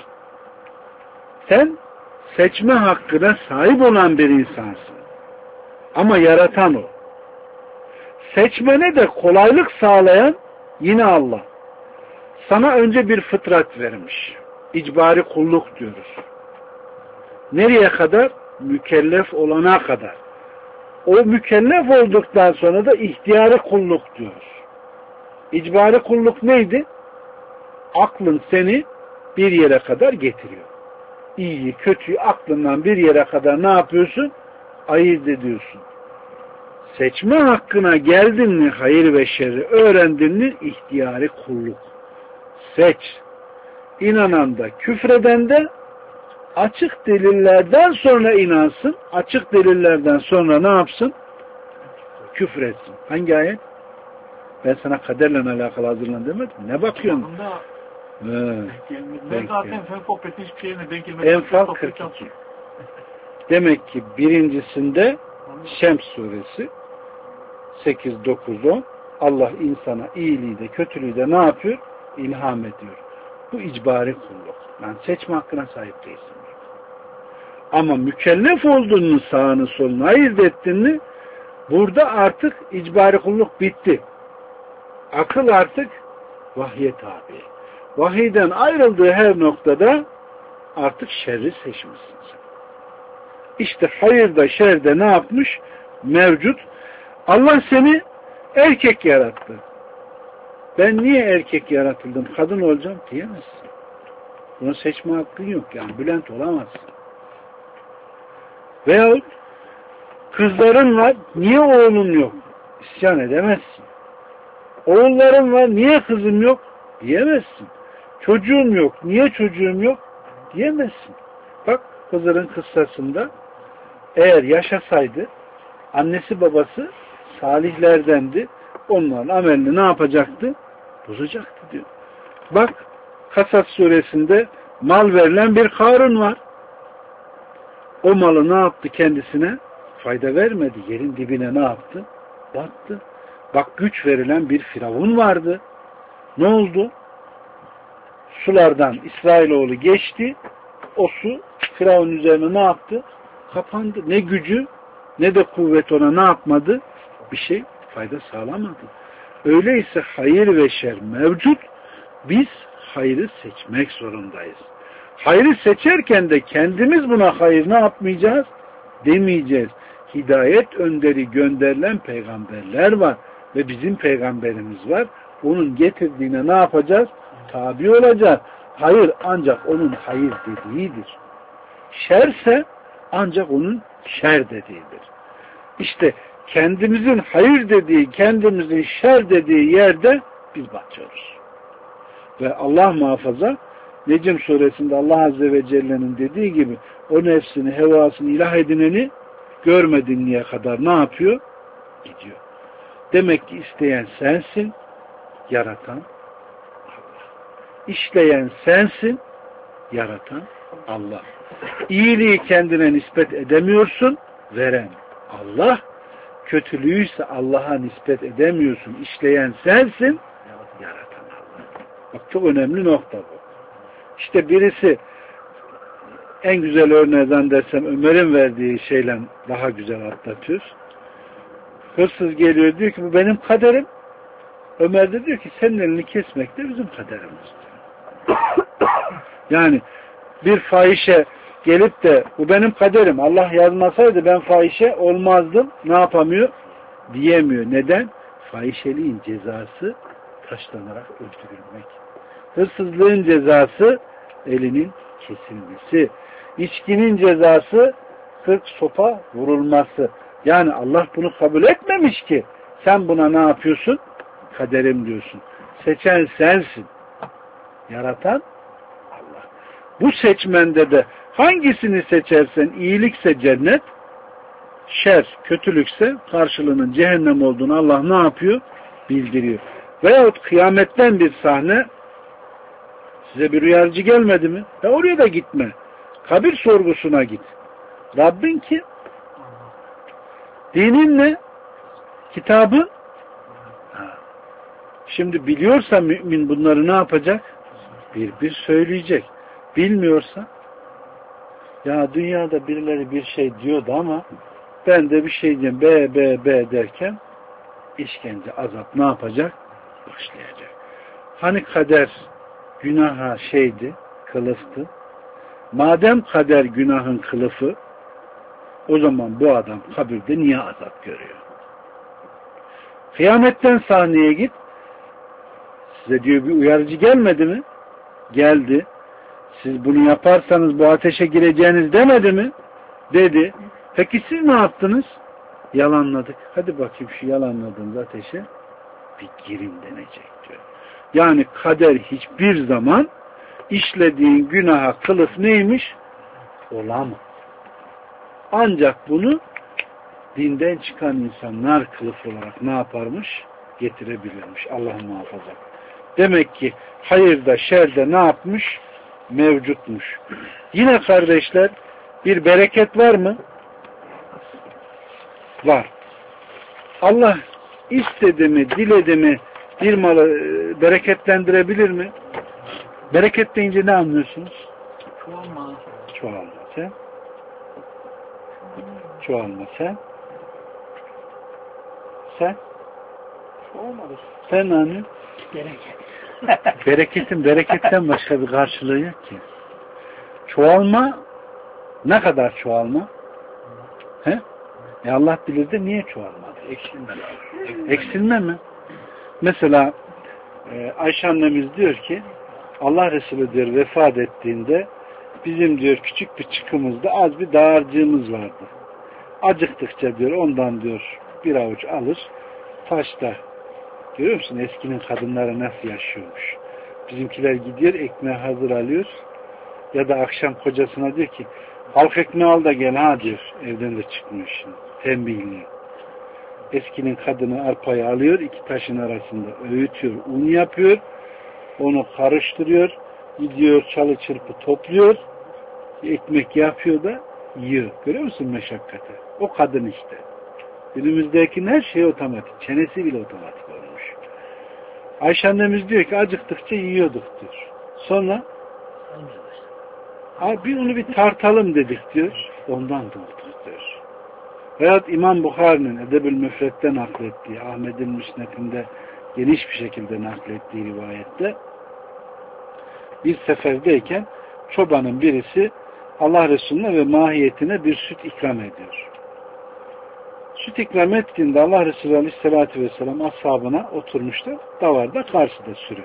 Sen seçme hakkına sahip olan bir insansın. Ama yaratan o. Seçmene de kolaylık sağlayan yine Allah. Sana önce bir fıtrat vermiş. İcbari kulluk diyoruz. Nereye kadar? Mükellef olana kadar. O mükellef olduktan sonra da ihtiyari kulluk diyoruz. İcbari kulluk neydi? Aklın seni bir yere kadar getiriyor. İyiyi, kötüyü aklından bir yere kadar ne yapıyorsun? Ayırt ediyorsun. Seçme hakkına geldin mi hayır ve şerri öğrendin mi ihtiyari kulluk. Seç. İnanan da küfreden de açık delillerden sonra inansın. Açık delillerden sonra ne yapsın? Küfretsin. Hangi ayet? Ben sana kaderle alakalı hazırlan demedim. Ne bakıyorsun? Ben zaten Enfal hiçbir şeyine denk gelmedi. Enfal kırk iki. Demek ki birincisinde Şems suresi sekiz, dokuz, on Allah insana iyiliği de kötülüğü de ne yapıyor? İlham ediyor. Bu icbari kulluk. Yani seçme hakkına sahip değilsin. Ama mükellef olduğunu sağını solunu ayırt ettin mi burada artık icbari kulluk bitti. Akıl artık vahye tabi. Vahiyden ayrıldığı her noktada artık şerri seçmişsin sen. İşte hayırda şerde ne yapmış? Mevcut. Allah seni erkek yarattı. Ben niye erkek yaratıldım, kadın olacağım diyemezsin. Bunu seçme hakkın yok. Yani Bülent olamazsın. Veyahut kızların var, niye oğlun yok? İsyan edemezsin. Oğullarım var, niye kızım yok? Diyemezsin. Çocuğum yok, niye çocuğum yok? Diyemezsin. Bak Hızır'ın kıssasında eğer yaşasaydı Annesi babası salihlerdendi. Onların amelini ne yapacaktı? Bozacaktı diyor. Bak Kasas suresinde mal verilen bir Karun var. O malı ne yaptı kendisine? Fayda vermedi. Yerin dibine ne yaptı? Battı. Bak güç verilen bir Firavun vardı. Ne oldu? Sulardan İsrailoğlu geçti. O su Firavun üzerine ne yaptı? Kapandı. Ne gücü ne de kuvvet ona ne yapmadı? Bir şey fayda sağlamadı. Öyleyse hayır ve şer mevcut. Biz hayrı seçmek zorundayız. Hayrı seçerken de kendimiz buna hayır ne yapmayacağız? Demeyeceğiz. Hidayet önderi gönderilen peygamberler var. Ve bizim peygamberimiz var. Onun getirdiğine ne yapacağız? Tabi olacağız. Hayır ancak onun hayır dediğidir. Şerse ancak onun şer dediğidir. İşte kendimizin hayır dediği, kendimizin şer dediği yerde biz batıyoruz. Ve Allah muhafaza Necm suresinde Allah Azze ve Celle'nin dediği gibi o nefsini, hevasını ilah edineni görmediğine kadar ne yapıyor? Gidiyor. Demek ki isteyen sensin, yaratan Allah. İşleyen sensin, yaratan Allah. İyiliği kendine nispet edemiyorsun, veren Allah. Kötülüğü ise Allah'a nispet edemiyorsun. İşleyen sensin, yaratan Allah. Bak çok önemli nokta bu. İşte birisi en güzel örneği dersem Ömer'in verdiği şeyle daha güzel atlatıyor. Hırsız geliyor diyor ki bu benim kaderim. Ömer de diyor ki senin elini kesmek de bizim kaderimiz. Yani bir fahişe gelip de bu benim kaderim. Allah yazmasaydı ben fahişe olmazdım. Ne yapamıyor? Diyemiyor. Neden? Fahişeliğin cezası taşlanarak öldürülmek. Hırsızlığın cezası elinin kesilmesi. İçkinin cezası kırk sopa vurulması. Yani Allah bunu kabul etmemiş ki. Sen buna ne yapıyorsun? Kaderim diyorsun. Seçen sensin. Yaratan Allah. Bu seçmende de hangisini seçersen iyilikse cennet, şer, kötülükse karşılığının cehennem olduğunu Allah ne yapıyor? Bildiriyor. Veyahut kıyametten bir sahne size bir uyarıcı gelmedi mi? Ya oraya da gitme. Kabir sorgusuna git. Rabbin kim? Dinin ne? Kitabın? Ha. Şimdi biliyorsa mümin bunları ne yapacak? Bir bir söyleyecek. Bilmiyorsa ya dünyada birileri bir şey diyordu ama ben de bir şey diyeyim be be be derken işkence, azap ne yapacak? Başlayacak. Hani kader günaha şeydi, kılıftı. Madem kader günahın kılıfı, o zaman bu adam kabirde niye azap görüyor? Kıyametten sahneye git. Size diyor bir uyarıcı gelmedi mi? Geldi. Siz bunu yaparsanız bu ateşe gireceğiniz demedi mi? Dedi. Peki siz ne yaptınız? Yalanladık. Hadi bakayım şu yalanladığınız ateşe bir girin denecek diyor. Yani kader hiçbir zaman işlediğin günaha kılıf neymiş? Olamaz. Ancak bunu dinden çıkan insanlar kılıf olarak ne yaparmış? Getirebilirmiş. Allah muhafaza. Demek ki hayırda şerde ne yapmış? Mevcutmuş. Yine kardeşler bir bereket var mı? Var. Allah istedi mi, diledi mi bir malı bereketlendirebilir mi? Bereket deyince ne anlıyorsunuz? Çoğalma. Çoğalma. Sen? Çoğalma. Sen? Sen? Çoğalmadı. Sen ne anlıyorsun? Bereket. Bereketin bereketten başka bir karşılığı yok ki. Çoğalma ne kadar çoğalma? He? E Allah bilir de niye çoğalmadı? Eksilme lazım. Eksilme mi? Mesela e, Ayşe annemiz diyor ki Allah Resulü diyor vefat ettiğinde bizim diyor küçük bir çıkımızda az bir dağarcığımız vardı. Acıktıkça diyor ondan diyor bir avuç alır taşta. Görüyor musun? Eskinin kadınları nasıl yaşıyormuş. Bizimkiler gidiyor ekmeği hazır alıyor ya da akşam kocasına diyor ki halk ekmeği al da gel ha diyor. Evden de çıkmıyor şimdi. Tembihliyor. eskinin kadını arpayı alıyor, iki taşın arasında öğütüyor, un yapıyor, onu karıştırıyor, gidiyor çalı çırpı topluyor, ekmek yapıyor da yiyor. Görüyor musun meşakkati? O kadın işte. Günümüzdeki her şey otomatik. Çenesi bile otomatik olmuş. Ayşe annemiz diyor ki acıktıkça yiyorduk diyor. Sonra abi onu bir tartalım dedik diyor. Ondan dolduk diyor. Veyahut İmam Bukhari'nin Edeb-ül Müfret'te naklettiği, Ahmet'in Müsned'inde geniş bir şekilde naklettiği rivayette bir seferdeyken çobanın birisi Allah Resulüne ve mahiyetine bir süt ikram ediyor. Süt ikram ettiğinde Allah Resulü Aleyhisselatü Vesselam ashabına oturmuşlar. Davarda karşıda sürü.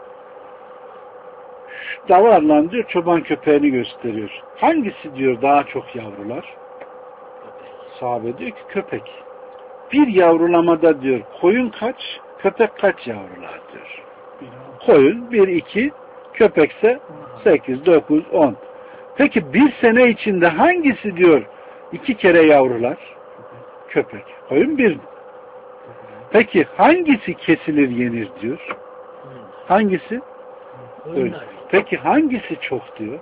Şu davarla diyor çoban köpeğini gösteriyor. Hangisi diyor daha çok yavrular? Sahabe diyor ki köpek. Bir yavrulamada diyor koyun kaç, köpek kaç yavrular diyor. Koyun bir, iki, köpekse sekiz, dokuz, on. Peki bir sene içinde hangisi diyor iki kere yavrular? Köpek. Koyun bir. Peki hangisi kesilir yenir diyor? Hangisi? Öyle. Peki hangisi çok diyor?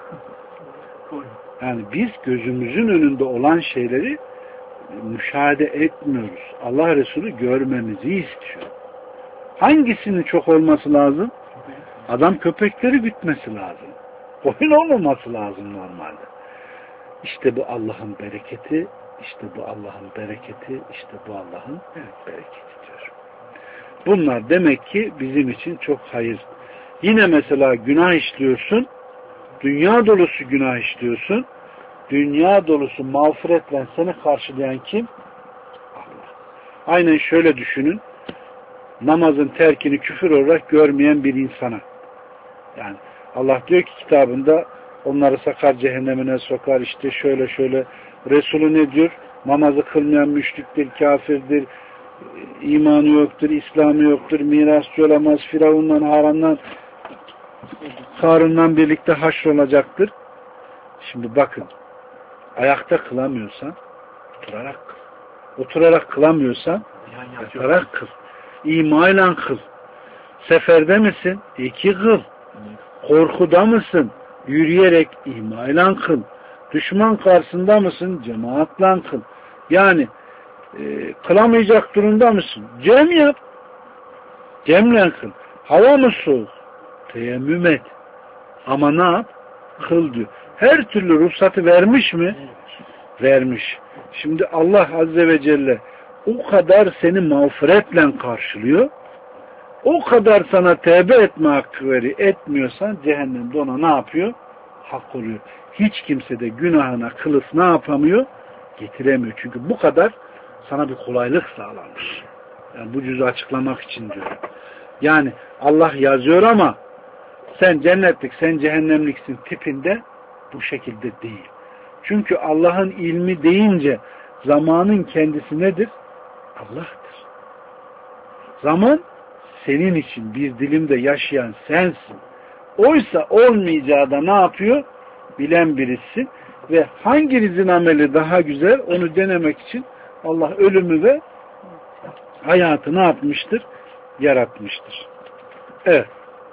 Yani biz gözümüzün önünde olan şeyleri müşahede etmiyoruz. Allah Resulü görmemizi istiyor. Hangisinin çok olması lazım? Adam köpekleri gütmesi lazım. Koyun olmaması lazım normalde. İşte bu Allah'ın bereketi, işte bu Allah'ın bereketi, işte bu Allah'ın bereketi diyor. Bunlar demek ki bizim için çok hayır. Yine mesela günah işliyorsun, dünya dolusu günah işliyorsun, dünya dolusu mağfiretle seni karşılayan kim? Allah. Aynen şöyle düşünün, namazın terkini küfür olarak görmeyen bir insana. Yani Allah diyor ki kitabında onları sakar cehennemine sokar, işte şöyle şöyle. Resulü ne diyor? Namazı kılmayan müşriktir, kafirdir, imanı yoktur, İslamı yoktur, mirasçı olamaz, Firavun'dan, Haran'dan, Karun'dan birlikte haşrolacaktır. Şimdi bakın, ayakta kılamıyorsan oturarak kıl. Oturarak kılamıyorsan yatarak kıl. İmayla kıl. Seferde misin? İki kıl. Korkuda mısın? Yürüyerek imayla kıl. Düşman karşısında mısın? Cemaatle kıl. Yani e, kılamayacak durumda mısın? Cem yap. Cemle kıl. Hava mı soğuk? Teyemmüm et. Ama ne yap? Kıl diyor. Her türlü ruhsatı vermiş mi? Vermiş. Şimdi Allah Azze ve Celle o kadar seni mağfiretle karşılıyor. O kadar sana tevbe etme hakkı veri etmiyorsan cehennemde ona ne yapıyor? Hak oluyor. Hiç kimse de günahına kılıf ne yapamıyor? Getiremiyor. Çünkü bu kadar sana bir kolaylık sağlanmış. Yani bu cüzü açıklamak için diyorum. Yani Allah yazıyor ama sen cennetlik, sen cehennemliksin tipinde bu şekilde değil. Çünkü Allah'ın ilmi deyince zamanın kendisi nedir? Allah'tır. Zaman senin için bir dilimde yaşayan sensin. Oysa olmayacağı da ne yapıyor? Bilen birisi ve hanginizin ameli daha güzel onu denemek için Allah ölümü ve hayatı ne yapmıştır? Yaratmıştır. Evet.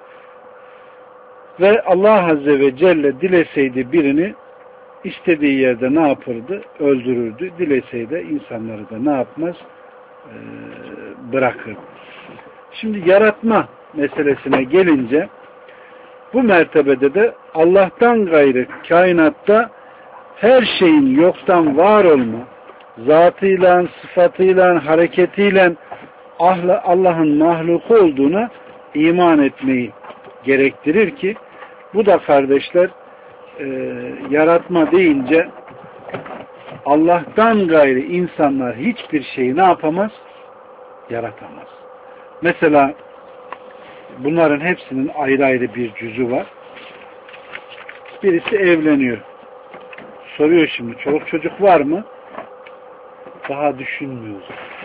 Ve Allah Azze ve Celle dileseydi birini istediği yerde ne yapırdı? Öldürürdü. Dileseydi insanları da ne yapmaz? Ee, bırakır. Şimdi yaratma meselesine gelince bu mertebede de Allah'tan gayrı kainatta her şeyin yoktan var olma, zatıyla, sıfatıyla, hareketiyle Allah'ın mahluku olduğuna iman etmeyi gerektirir ki bu da kardeşler e, yaratma deyince Allah'tan gayrı insanlar hiçbir şeyi ne yapamaz? Yaratamaz. Mesela bunların hepsinin ayrı ayrı bir cüzü var. Birisi evleniyor. Soruyor şimdi çoluk çocuk var mı? Daha düşünmüyoruz.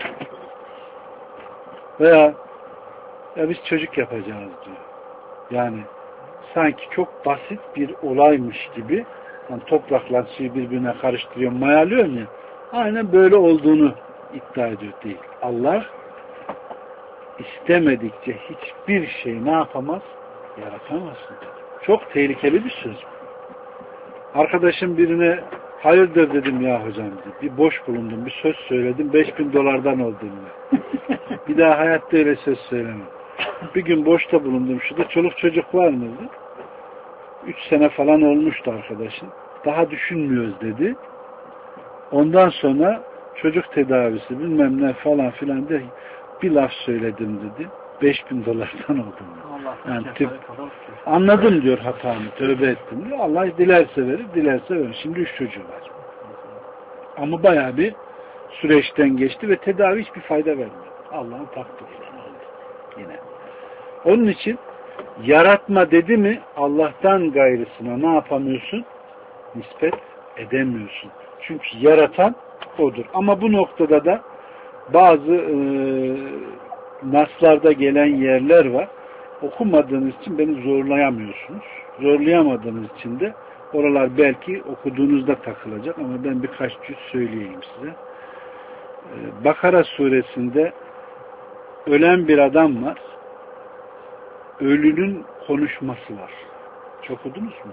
Veya ya biz çocuk yapacağız diyor. Yani sanki çok basit bir olaymış gibi yani toprakla suyu birbirine karıştırıyor, mayalıyor ya. Aynen böyle olduğunu iddia ediyor değil. Allah istemedikçe hiçbir şey ne yapamaz? Yaratamazsın dedi. Çok tehlikeli bir söz. Arkadaşım birine hayırdır dedim ya hocam dedi. Bir boş bulundum, bir söz söyledim. Beş bin dolardan oldu. Bir daha hayatta öyle söz söylemem. Bir gün boşta bulundum. Şurada çoluk çocuk var mıydı? Üç sene falan olmuştu arkadaşım. Daha düşünmüyoruz dedi. Ondan sonra çocuk tedavisi bilmem ne falan filan de bir laf söyledim dedi. Beş bin dolardan oldum. Yani tip, anladım diyor hatamı, tövbe ettim diyor. Allah dilerse verir, dilerse verir. Şimdi üç çocuğu var. Ama bayağı bir süreçten geçti ve tedavi hiçbir fayda vermedi. Allah'ın takdiriyle yine. Onun için yaratma dedi mi Allah'tan gayrısına ne yapamıyorsun? Nispet edemiyorsun. Çünkü yaratan odur. Ama bu noktada da bazı e, naslarda gelen yerler var. Okumadığınız için beni zorlayamıyorsunuz. Zorlayamadığınız için de oralar belki okuduğunuzda takılacak ama ben birkaç cüz söyleyeyim size. Ee, Bakara suresinde ölen bir adam var. Ölünün konuşması var. Çok okudunuz mu?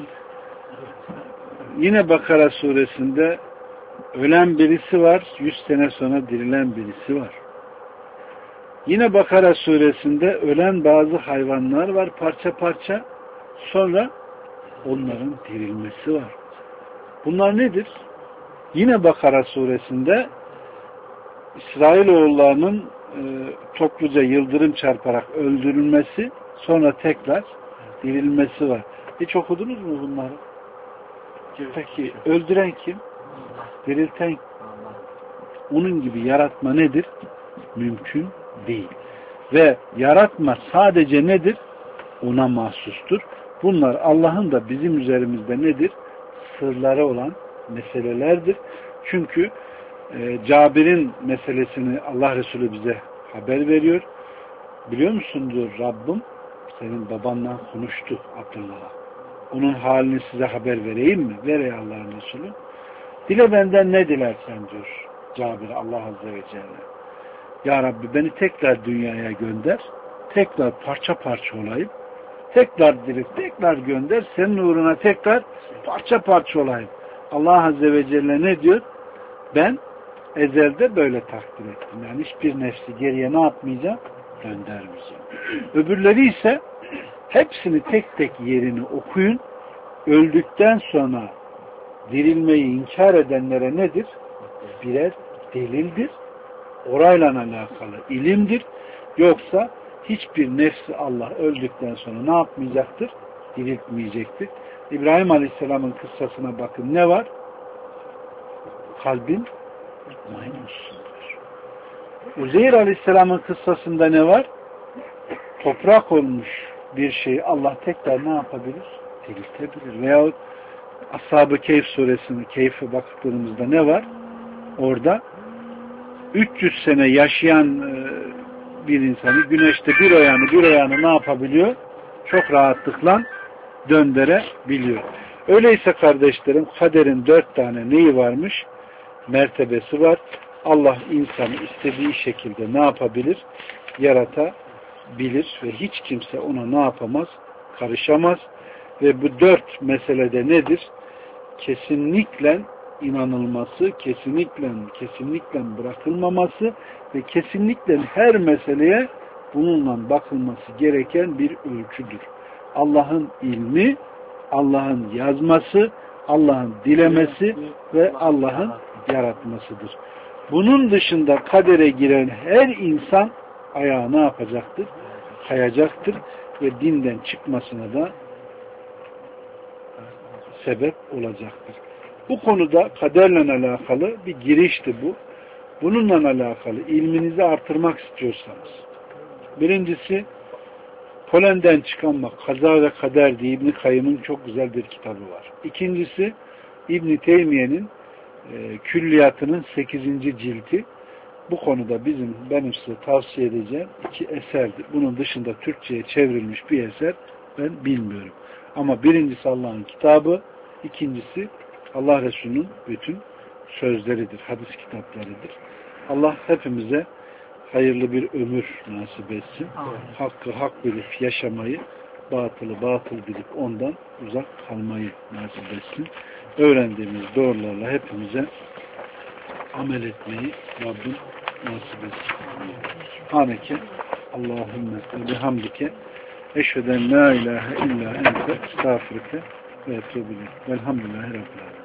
Yine Bakara suresinde ölen birisi var. Yüz sene sonra dirilen birisi var. Yine Bakara suresinde ölen bazı hayvanlar var parça parça. Sonra onların dirilmesi var. Bunlar nedir? Yine Bakara suresinde İsrailoğullarının e, topluca yıldırım çarparak öldürülmesi, sonra tekrar dirilmesi var. Hiç okudunuz mu bunları? Peki öldüren kim? Dirilten kim? Onun gibi yaratma nedir? Mümkün değil. Ve yaratma sadece nedir? Ona mahsustur. Bunlar Allah'ın da bizim üzerimizde nedir? Sırları olan meselelerdir. Çünkü e, Cabir'in meselesini Allah Resulü bize haber veriyor. Biliyor musun diyor Rabbim senin babanla konuştu Abdullah'a. Onun halini size haber vereyim mi? Ver ey Allah'ın Resulü. Dile benden ne dilersen diyor Cabir Allah Azze ve Celle. Ya Rabbi beni tekrar dünyaya gönder. Tekrar parça parça olayım. Tekrar direkt, tekrar gönder. Senin uğruna tekrar parça parça olayım. Allah Azze ve Celle ne diyor? Ben ezelde böyle takdir ettim. Yani hiçbir nefsi geriye ne yapmayacağım? Göndermeyeceğim. Öbürleri ise hepsini tek tek yerini okuyun. Öldükten sonra dirilmeyi inkar edenlere nedir? Birer delildir. Orayla alakalı ilimdir. Yoksa hiçbir nefsi Allah öldükten sonra ne yapmayacaktır? Diriltmeyecektir. İbrahim Aleyhisselam'ın kıssasına bakın ne var? Kalbin mutmainundur. Uzeyr Aleyhisselam'ın kıssasında ne var? Toprak olmuş bir şeyi Allah tekrar ne yapabilir? Diriltebilir. Veyahut Ashab-ı Keyf suresinin Keyf'e baktığımızda ne var? Orada üç yüz sene yaşayan bir insanı güneşte bir ayağını bir ayağını ne yapabiliyor? Çok rahatlıkla döndürebiliyor. Öyleyse kardeşlerim kaderin dört tane neyi varmış? Mertebesi var. Allah insanı istediği şekilde ne yapabilir? Yaratabilir ve hiç kimse ona ne yapamaz? Karışamaz. Ve bu dört meselede nedir? Kesinlikle inanılması, kesinlikle kesinlikle bırakılmaması ve kesinlikle her meseleye bununla bakılması gereken bir ölçüdür. Allah'ın ilmi, Allah'ın yazması, Allah'ın dilemesi ve Allah'ın yaratmasıdır. Bunun dışında kadere giren her insan ayağı ne yapacaktır? Kayacaktır ve dinden çıkmasına da sebep olacaktır. Bu konuda kaderle alakalı bir girişti bu. Bununla alakalı ilminizi artırmak istiyorsanız birincisi polenden çıkanmak, kaza ve kader diye İbn-i Kayyım'ın çok güzel bir kitabı var. İkincisi İbn-i Teymiye'nin e, külliyatının sekizinci cilti. Bu konuda bizim benim size tavsiye edeceğim iki eserdir. Bunun dışında Türkçe'ye çevrilmiş bir eser ben bilmiyorum. Ama birincisi Allah'ın kitabı, ikincisi Allah Resulü'nün bütün sözleridir, hadis kitaplarıdır. Allah hepimize hayırlı bir ömür nasip etsin. Amin. Hakkı hak bilip yaşamayı, batılı batıl bilip ondan uzak kalmayı nasip etsin. Öğrendiğimiz doğrularla hepimize amel etmeyi Rabbim nasip etsin. Haneke Allahümme ve bihamdike eşheden la ilahe illa ente estağfirüke ve etûbü ileyk. Velhamdülillahi Rabbil alemin.